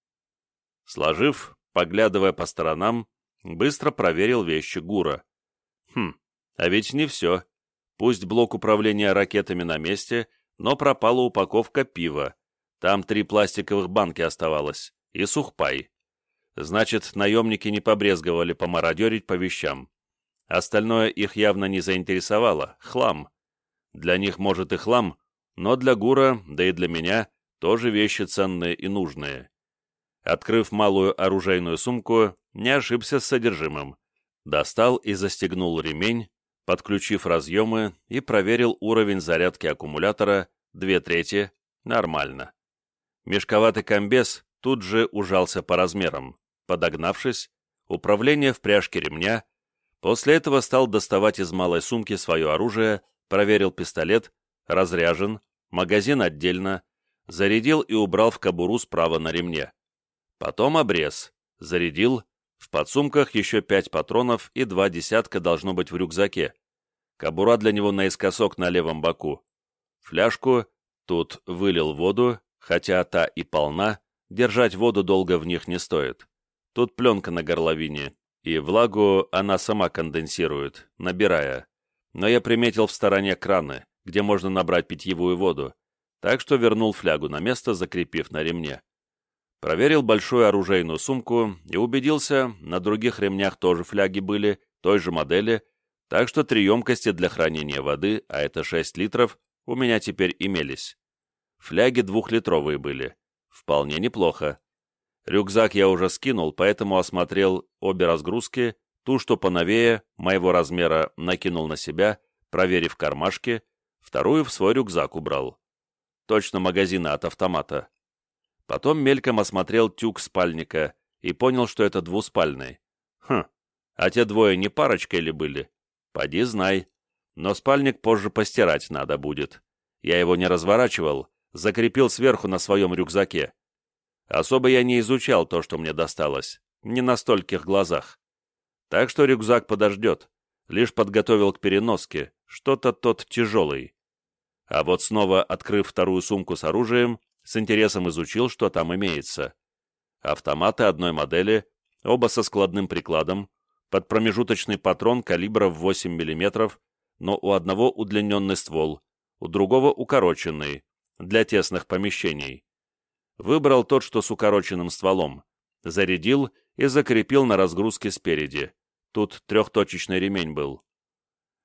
Сложив, поглядывая по сторонам, быстро проверил вещи Гура. Хм, а ведь не все. Пусть блок управления ракетами на месте, но пропала упаковка пива. Там три пластиковых банки оставалось, и сухпай. Значит, наемники не побрезговали помародерить по вещам. Остальное их явно не заинтересовало. Хлам. Для них, может, и хлам, но для Гура, да и для меня, тоже вещи ценные и нужные. Открыв малую оружейную сумку, не ошибся с содержимым. Достал и застегнул ремень, подключив разъемы и проверил уровень зарядки аккумулятора, две трети, нормально. Мешковатый комбез тут же ужался по размерам. Подогнавшись, управление в пряжке ремня, после этого стал доставать из малой сумки свое оружие, проверил пистолет, разряжен, магазин отдельно, зарядил и убрал в кобуру справа на ремне. Потом обрез, зарядил, в подсумках еще пять патронов и два десятка должно быть в рюкзаке. Кобура для него наискосок на левом боку. Фляжку, тут вылил воду, хотя та и полна, держать воду долго в них не стоит. Тут пленка на горловине, и влагу она сама конденсирует, набирая. Но я приметил в стороне краны, где можно набрать питьевую воду, так что вернул флягу на место, закрепив на ремне. Проверил большую оружейную сумку и убедился, на других ремнях тоже фляги были, той же модели, так что три емкости для хранения воды, а это шесть литров, у меня теперь имелись. Фляги двухлитровые были. Вполне неплохо. Рюкзак я уже скинул, поэтому осмотрел обе разгрузки, ту, что поновее, моего размера, накинул на себя, проверив кармашки, вторую в свой рюкзак убрал. Точно магазины от автомата. Потом мельком осмотрел тюк спальника и понял, что это двуспальный. Хм, а те двое не парочкой ли были? Поди знай. Но спальник позже постирать надо будет. Я его не разворачивал, закрепил сверху на своем рюкзаке. Особо я не изучал то, что мне досталось, не на стольких глазах. Так что рюкзак подождет, лишь подготовил к переноске, что-то тот тяжелый. А вот снова, открыв вторую сумку с оружием, с интересом изучил, что там имеется. Автоматы одной модели, оба со складным прикладом, под промежуточный патрон калибра в восемь миллиметров, но у одного удлиненный ствол, у другого укороченный, для тесных помещений. Выбрал тот, что с укороченным стволом, зарядил и закрепил на разгрузке спереди. Тут трехточечный ремень был.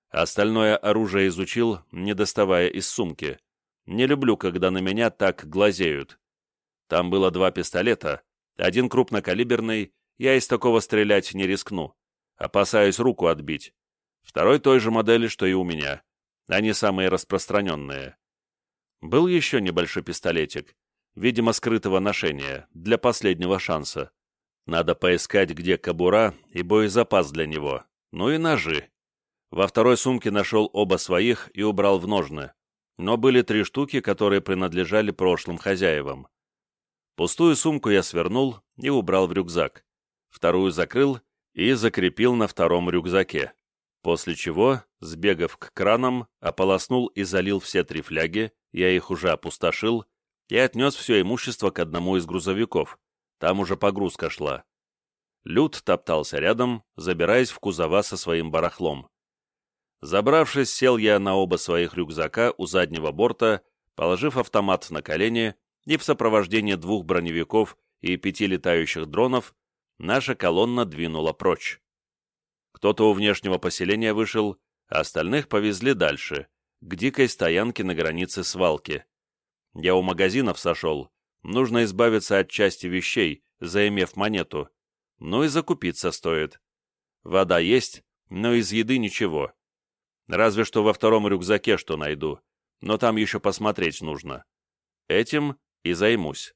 Остальное оружие изучил, не доставая из сумки. Не люблю, когда на меня так глазеют. Там было два пистолета, один крупнокалиберный, я из такого стрелять не рискну, опасаюсь руку отбить. Второй той же модели, что и у меня. Они самые распространенные. Был еще небольшой пистолетик, видимо, скрытого ношения, для последнего шанса. Надо поискать, где кобура и боезапас для него, ну и ножи. Во второй сумке нашел оба своих и убрал в ножны, но были три штуки, которые принадлежали прошлым хозяевам. Пустую сумку я свернул и убрал в рюкзак, вторую закрыл и закрепил на втором рюкзаке, после чего, сбегав к кранам, ополоснул и залил все три фляги, я их уже опустошил, и отнес все имущество к одному из грузовиков, там уже погрузка шла. Люд топтался рядом, забираясь в кузова со своим барахлом. Забравшись, сел я на оба своих рюкзака у заднего борта, положив автомат на колени, и в сопровождении двух броневиков и пяти летающих дронов наша колонна двинула прочь. Кто-то у внешнего поселения вышел, а остальных повезли дальше, к дикой стоянке на границе свалки. Я у магазинов сошел, нужно избавиться от части вещей, заимев монету, ну и закупиться стоит. Вода есть, но из еды ничего. Разве что во втором рюкзаке что найду, но там еще посмотреть нужно. Этим и займусь.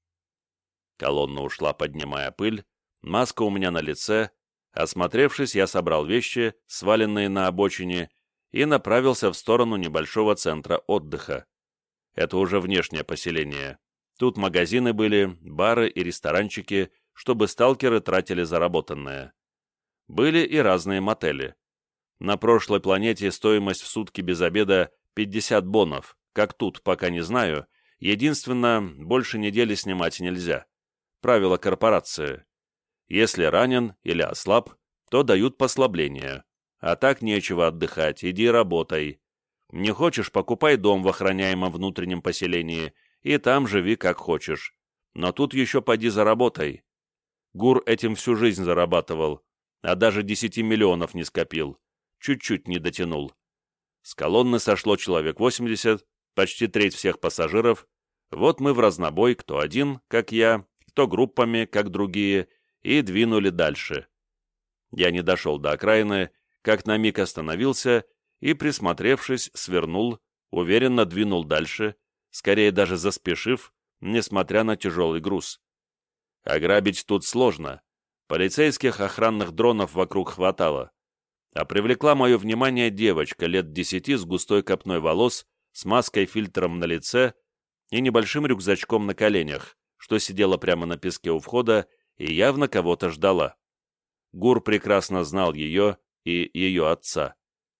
Колонна ушла, поднимая пыль, маска у меня на лице. Осмотревшись, я собрал вещи, сваленные на обочине, и направился в сторону небольшого центра отдыха. Это уже внешнее поселение. Тут магазины были, бары и ресторанчики, чтобы сталкеры тратили заработанное. Были и разные мотели. На прошлой планете стоимость в сутки без обеда пятьдесят бонов, как тут, пока не знаю. Единственно, больше недели снимать нельзя. Правило корпорации. Если ранен или ослаб, то дают послабление. А так нечего отдыхать, иди работай. Не хочешь, покупай дом в охраняемом внутреннем поселении, и там живи как хочешь. Но тут еще поди заработай. Гур этим всю жизнь зарабатывал, а даже десяти миллионов не скопил. Чуть-чуть не дотянул. С колонны сошло человек восемьдесят, почти треть всех пассажиров. Вот мы в разнобой, кто один, как я, кто группами, как другие, и двинули дальше. Я не дошел до окраины, как на миг остановился и, присмотревшись, свернул, уверенно двинул дальше, скорее даже заспешив, несмотря на тяжелый груз. Ограбить тут сложно. Полицейских охранных дронов вокруг хватало. А привлекла мое внимание девочка лет десяти с густой копной волос, с маской-фильтром на лице и небольшим рюкзачком на коленях, что сидела прямо на песке у входа и явно кого-то ждала. Гур прекрасно знал ее и ее отца.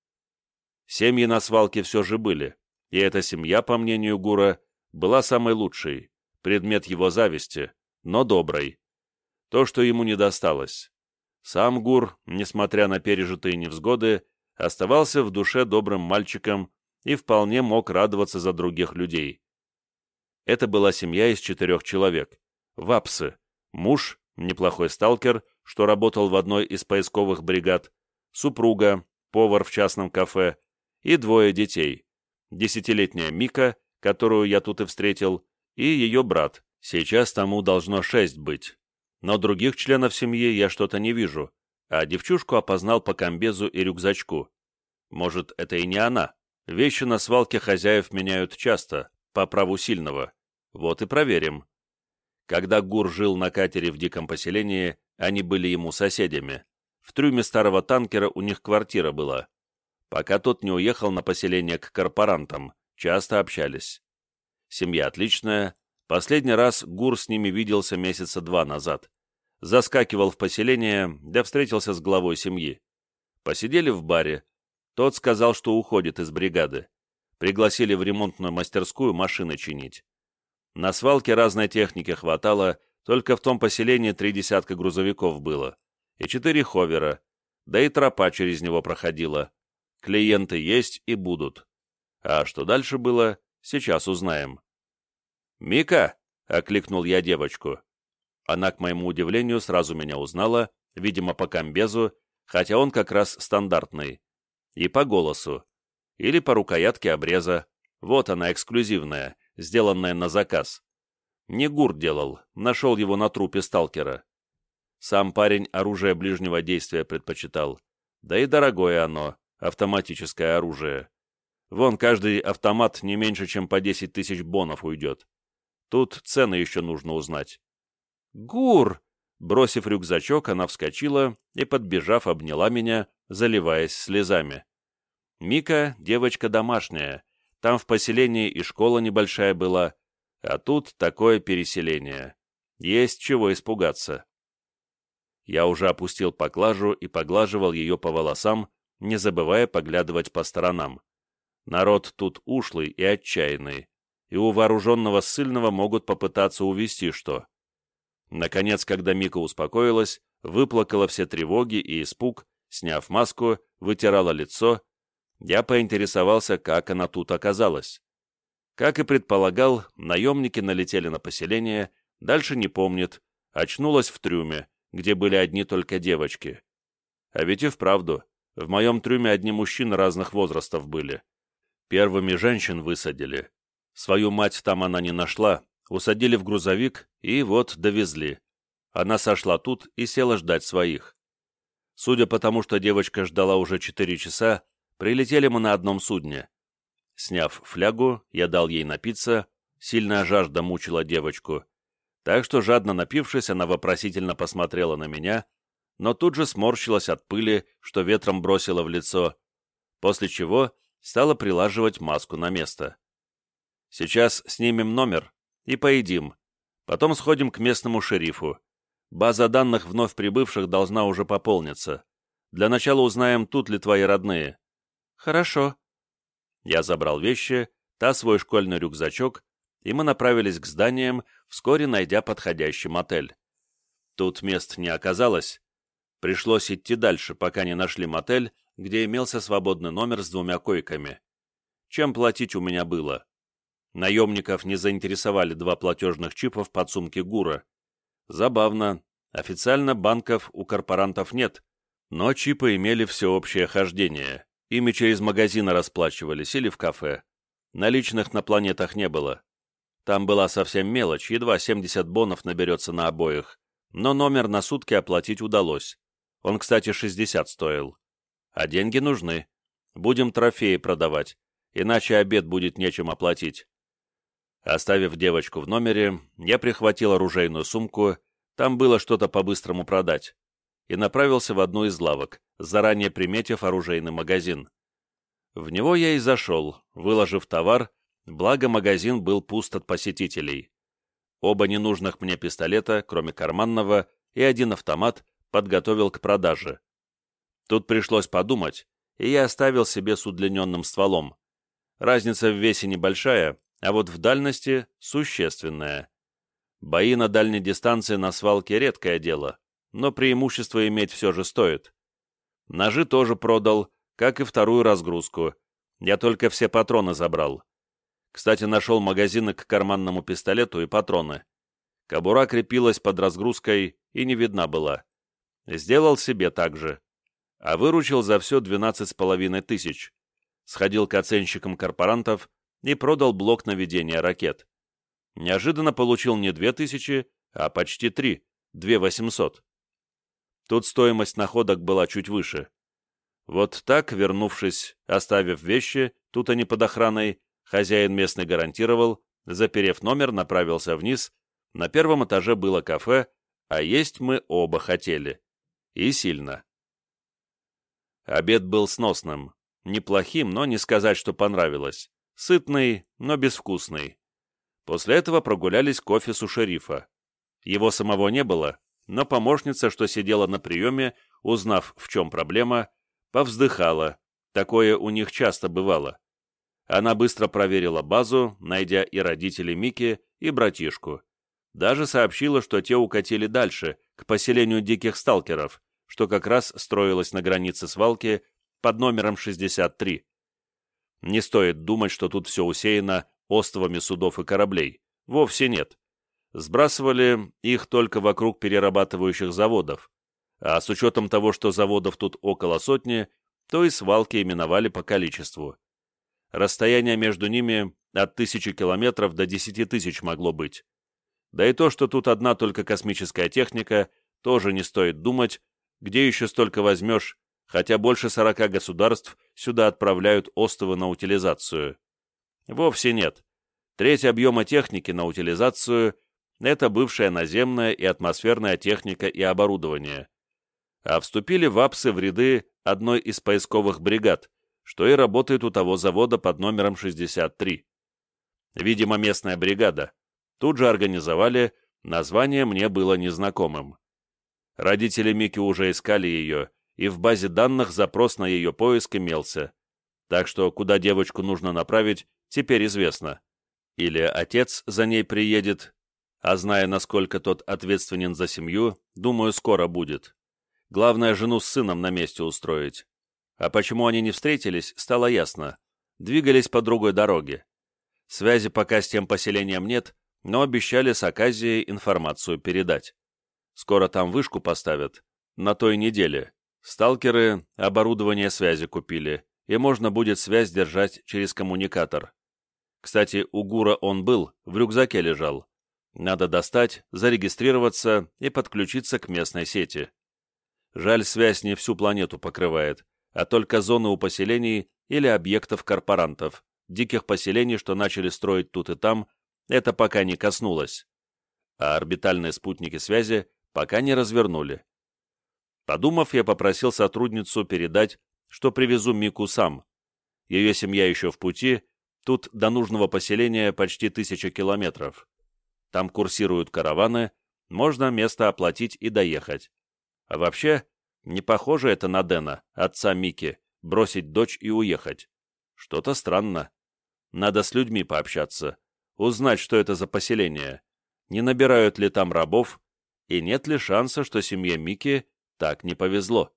Семьи на свалке все же были, и эта семья, по мнению Гура, была самой лучшей, предмет его зависти, но доброй. То, что ему не досталось. Сам Гур, несмотря на пережитые невзгоды, оставался в душе добрым мальчиком и вполне мог радоваться за других людей. Это была семья из четырех человек. Вапсы, муж, неплохой сталкер, что работал в одной из поисковых бригад, супруга, повар в частном кафе, и двое детей. Десятилетняя Мика, которую я тут и встретил, и ее брат, сейчас тому должно шесть быть. Но других членов семьи я что-то не вижу, а девчушку опознал по комбезу и рюкзачку. Может, это и не она. Вещи на свалке хозяев меняют часто, по праву сильного. Вот и проверим. Когда Гур жил на катере в диком поселении, они были ему соседями. В трюме старого танкера у них квартира была. Пока тот не уехал на поселение к корпорантам, часто общались. Семья отличная. Последний раз Гур с ними виделся месяца два назад. Заскакивал в поселение, да встретился с главой семьи. Посидели в баре. Тот сказал, что уходит из бригады. Пригласили в ремонтную мастерскую машины чинить. На свалке разной техники хватало, только в том поселении три десятка грузовиков было. И четыре ховера. Да и тропа через него проходила. Клиенты есть и будут. А что дальше было, сейчас узнаем. «Мика!» — окликнул я девочку. Она, к моему удивлению, сразу меня узнала, видимо, по комбезу, хотя он как раз стандартный. И по голосу. Или по рукоятке обреза. Вот она, эксклюзивная, сделанная на заказ. Не Гур делал, нашел его на трупе сталкера. Сам парень оружие ближнего действия предпочитал. Да и дорогое оно, автоматическое оружие. Вон каждый автомат не меньше, чем по десять тысяч бонов уйдет. Тут цены еще нужно узнать. «Гур!» Бросив рюкзачок, она вскочила и, подбежав, обняла меня, заливаясь слезами. Мика — девочка домашняя, там в поселении и школа небольшая была, а тут такое переселение. Есть чего испугаться. Я уже опустил поклажу и поглаживал ее по волосам, не забывая поглядывать по сторонам. Народ тут ушлый и отчаянный, и у вооруженного ссыльного могут попытаться увести что. Наконец, когда Мика успокоилась, выплакала все тревоги и испуг, сняв маску, вытирала лицо, я поинтересовался, как она тут оказалась. Как и предполагал, наемники налетели на поселение, дальше не помнит, очнулась в трюме, где были одни только девочки. А ведь и вправду, в моем трюме одни мужчины разных возрастов были. Первыми женщин высадили. Свою мать там она не нашла, усадили в грузовик и вот довезли. Она сошла тут и села ждать своих. Судя по тому, что девочка ждала уже четыре часа, прилетели мы на одном судне. Сняв флягу, я дал ей напиться, сильная жажда мучила девочку. Так что, жадно напившись, она вопросительно посмотрела на меня, но тут же сморщилась от пыли, что ветром бросила в лицо, после чего стала прилаживать маску на место. «Сейчас снимем номер и поедим. Потом сходим к местному шерифу. База данных вновь прибывших должна уже пополниться. Для начала узнаем, тут ли твои родные». «Хорошо». Я забрал вещи, та свой школьный рюкзачок, и мы направились к зданиям, вскоре найдя подходящий мотель. Тут мест не оказалось. Пришлось идти дальше, пока не нашли мотель, где имелся свободный номер с двумя койками. Чем платить у меня было? Наемников не заинтересовали два платежных чипа в подсумке Гура. Забавно. Официально банков у корпорантов нет, но чипы имели всеобщее хождение. Ими через магазины расплачивались или в кафе. Наличных на планетах не было. Там была совсем мелочь, едва семьдесят бонов наберется на обоих, но номер на сутки оплатить удалось. Он, кстати, шестьдесят стоил. А деньги нужны. Будем трофеи продавать, иначе обед будет нечем оплатить. Оставив девочку в номере, я прихватил оружейную сумку, там было что-то по-быстрому продать, и направился в одну из лавок, заранее приметив оружейный магазин. В него я и зашел, выложив товар, благо магазин был пуст от посетителей. Оба ненужных мне пистолета, кроме карманного, и один автомат подготовил к продаже. Тут пришлось подумать, и я оставил себе с удлиненным стволом. Разница в весе небольшая, а вот в дальности существенная. Бои на дальней дистанции на свалке редкое дело, но преимущество иметь все же стоит. Ножи тоже продал, как и вторую разгрузку. Я только все патроны забрал. Кстати, нашел магазины к карманному пистолету и патроны. Кобура крепилась под разгрузкой и не видна была. Сделал себе так же. А выручил за все двенадцать с половиной тысяч. Сходил к оценщикам корпорантов и продал блок наведения ракет. Неожиданно получил не две тысячи, а почти три, две восемьсот. Тут стоимость находок была чуть выше. Вот так, вернувшись, оставив вещи, тут они под охраной, хозяин местный гарантировал, заперев номер, направился вниз. На первом этаже было кафе, а есть мы оба хотели. И сильно. Обед был сносным. Неплохим, но не сказать, что понравилось. Сытный, но безвкусный. После этого прогулялись к офису шерифа. Его самого не было, но помощница, что сидела на приеме, узнав, в чем проблема, повздыхала. Такое у них часто бывало. Она быстро проверила базу, найдя и родителей Мики, и братишку. Даже сообщила, что те укатили дальше, к поселению диких сталкеров, что как раз строилось на границе свалки под номером шестьдесят три. Не стоит думать, что тут все усеяно островами судов и кораблей. Вовсе нет. Сбрасывали их только вокруг перерабатывающих заводов. А с учетом того, что заводов тут около сотни, то и свалки именовали по количеству. Расстояние между ними от тысячи километров до десяти тысяч могло быть. Да и то, что тут одна только космическая техника, тоже не стоит думать, где еще столько возьмешь, хотя больше сорока государств сюда отправляют остовы на утилизацию. Вовсе нет. Треть объема техники на утилизацию – это бывшая наземная и атмосферная техника и оборудование. А вступили вапсы в ряды одной из поисковых бригад, что и работает у того завода под номером шестьдесят три. Видимо, местная бригада. Тут же организовали, название мне было незнакомым. Родители Мики уже искали ее, и в базе данных запрос на ее поиск имелся. Так что куда девочку нужно направить, теперь известно. Или отец за ней приедет, а зная, насколько тот ответственен за семью, думаю, скоро будет. Главное, жену с сыном на месте устроить. А почему они не встретились, стало ясно. Двигались по другой дороге. Связи пока с тем поселением нет, но обещали с Аказией информацию передать. Скоро там вышку поставят. На той неделе. Сталкеры оборудование связи купили, и можно будет связь держать через коммуникатор. Кстати, у Гура он был, в рюкзаке лежал. Надо достать, зарегистрироваться и подключиться к местной сети. Жаль, связь не всю планету покрывает, а только зоны у поселений или объектов корпорантов. Диких поселений, что начали строить тут и там, это пока не коснулось. А орбитальные спутники связи пока не развернули. Подумав, я попросил сотрудницу передать, что привезу Мику сам. Ее семья еще в пути, тут до нужного поселения почти тысяча километров. Там курсируют караваны, можно место оплатить и доехать. А вообще, не похоже это на Дэна, отца Мики, бросить дочь и уехать. Что-то странно. Надо с людьми пообщаться, узнать, что это за поселение, не набирают ли там рабов, и нет ли шанса, что семье Мики так не повезло.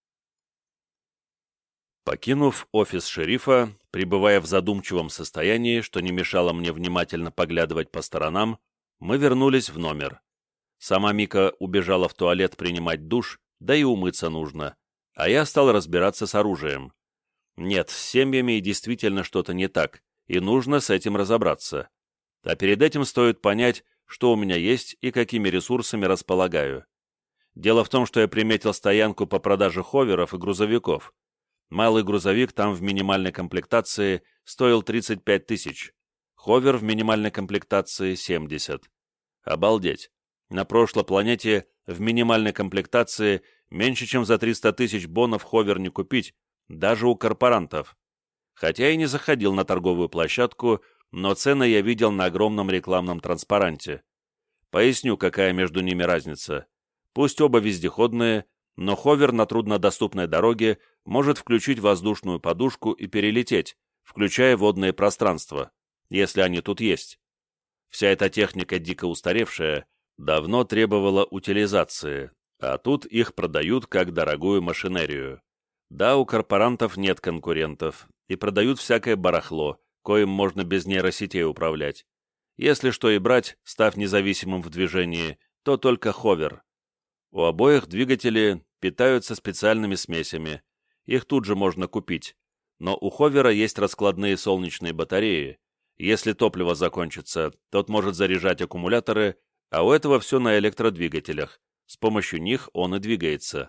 Покинув офис шерифа, пребывая в задумчивом состоянии, что не мешало мне внимательно поглядывать по сторонам, мы вернулись в номер. Сама Мика убежала в туалет принимать душ, да и умыться нужно, а я стал разбираться с оружием. Нет, с семьями действительно что-то не так, и нужно с этим разобраться. А перед этим стоит понять, что у меня есть и какими ресурсами располагаю. Дело в том, что я приметил стоянку по продаже ховеров и грузовиков. Малый грузовик там в минимальной комплектации стоил тридцать пять тысяч, ховер в минимальной комплектации семьдесят. Обалдеть! На прошлой планете в минимальной комплектации меньше чем за триста тысяч бонов ховер не купить, даже у корпорантов. Хотя и не заходил на торговую площадку, но цены я видел на огромном рекламном транспаранте. Поясню, какая между ними разница. Пусть оба вездеходные, но ховер на труднодоступной дороге может включить воздушную подушку и перелететь, включая водные пространства, если они тут есть. Вся эта техника дико устаревшая, давно требовала утилизации, а тут их продают как дорогую машинерию. Да, у корпорантов нет конкурентов, и продают всякое барахло, коим можно без нейросетей управлять. Если что и брать, став независимым в движении, то только ховер. У обоих двигатели питаются специальными смесями, их тут же можно купить, но у ховера есть раскладные солнечные батареи. Если топливо закончится, тот может заряжать аккумуляторы, а у этого все на электродвигателях, с помощью них он и двигается.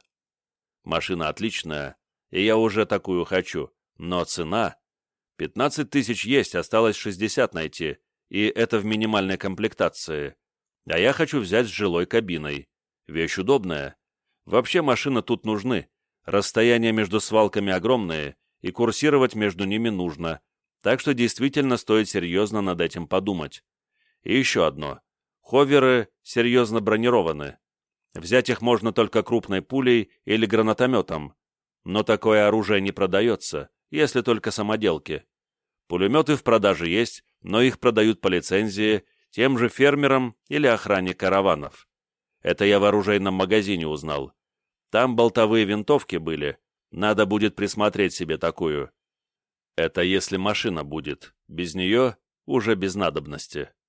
Машина отличная, и я уже такую хочу, но цена... пятнадцать тысяч есть, осталось шестьдесят найти, и это в минимальной комплектации. А я хочу взять с жилой кабиной. Вещь удобная. Вообще машины тут нужны. Расстояния между свалками огромные, и курсировать между ними нужно. Так что действительно стоит серьезно над этим подумать. И еще одно. Ховеры серьезно бронированы. Взять их можно только крупной пулей или гранатометом. Но такое оружие не продается, если только самоделки. Пулеметы в продаже есть, но их продают по лицензии тем же фермерам или охране караванов. Это я в оружейном магазине узнал. Там болтовые винтовки были, надо будет присмотреть себе такую. Это если машина будет, без нее уже без надобности.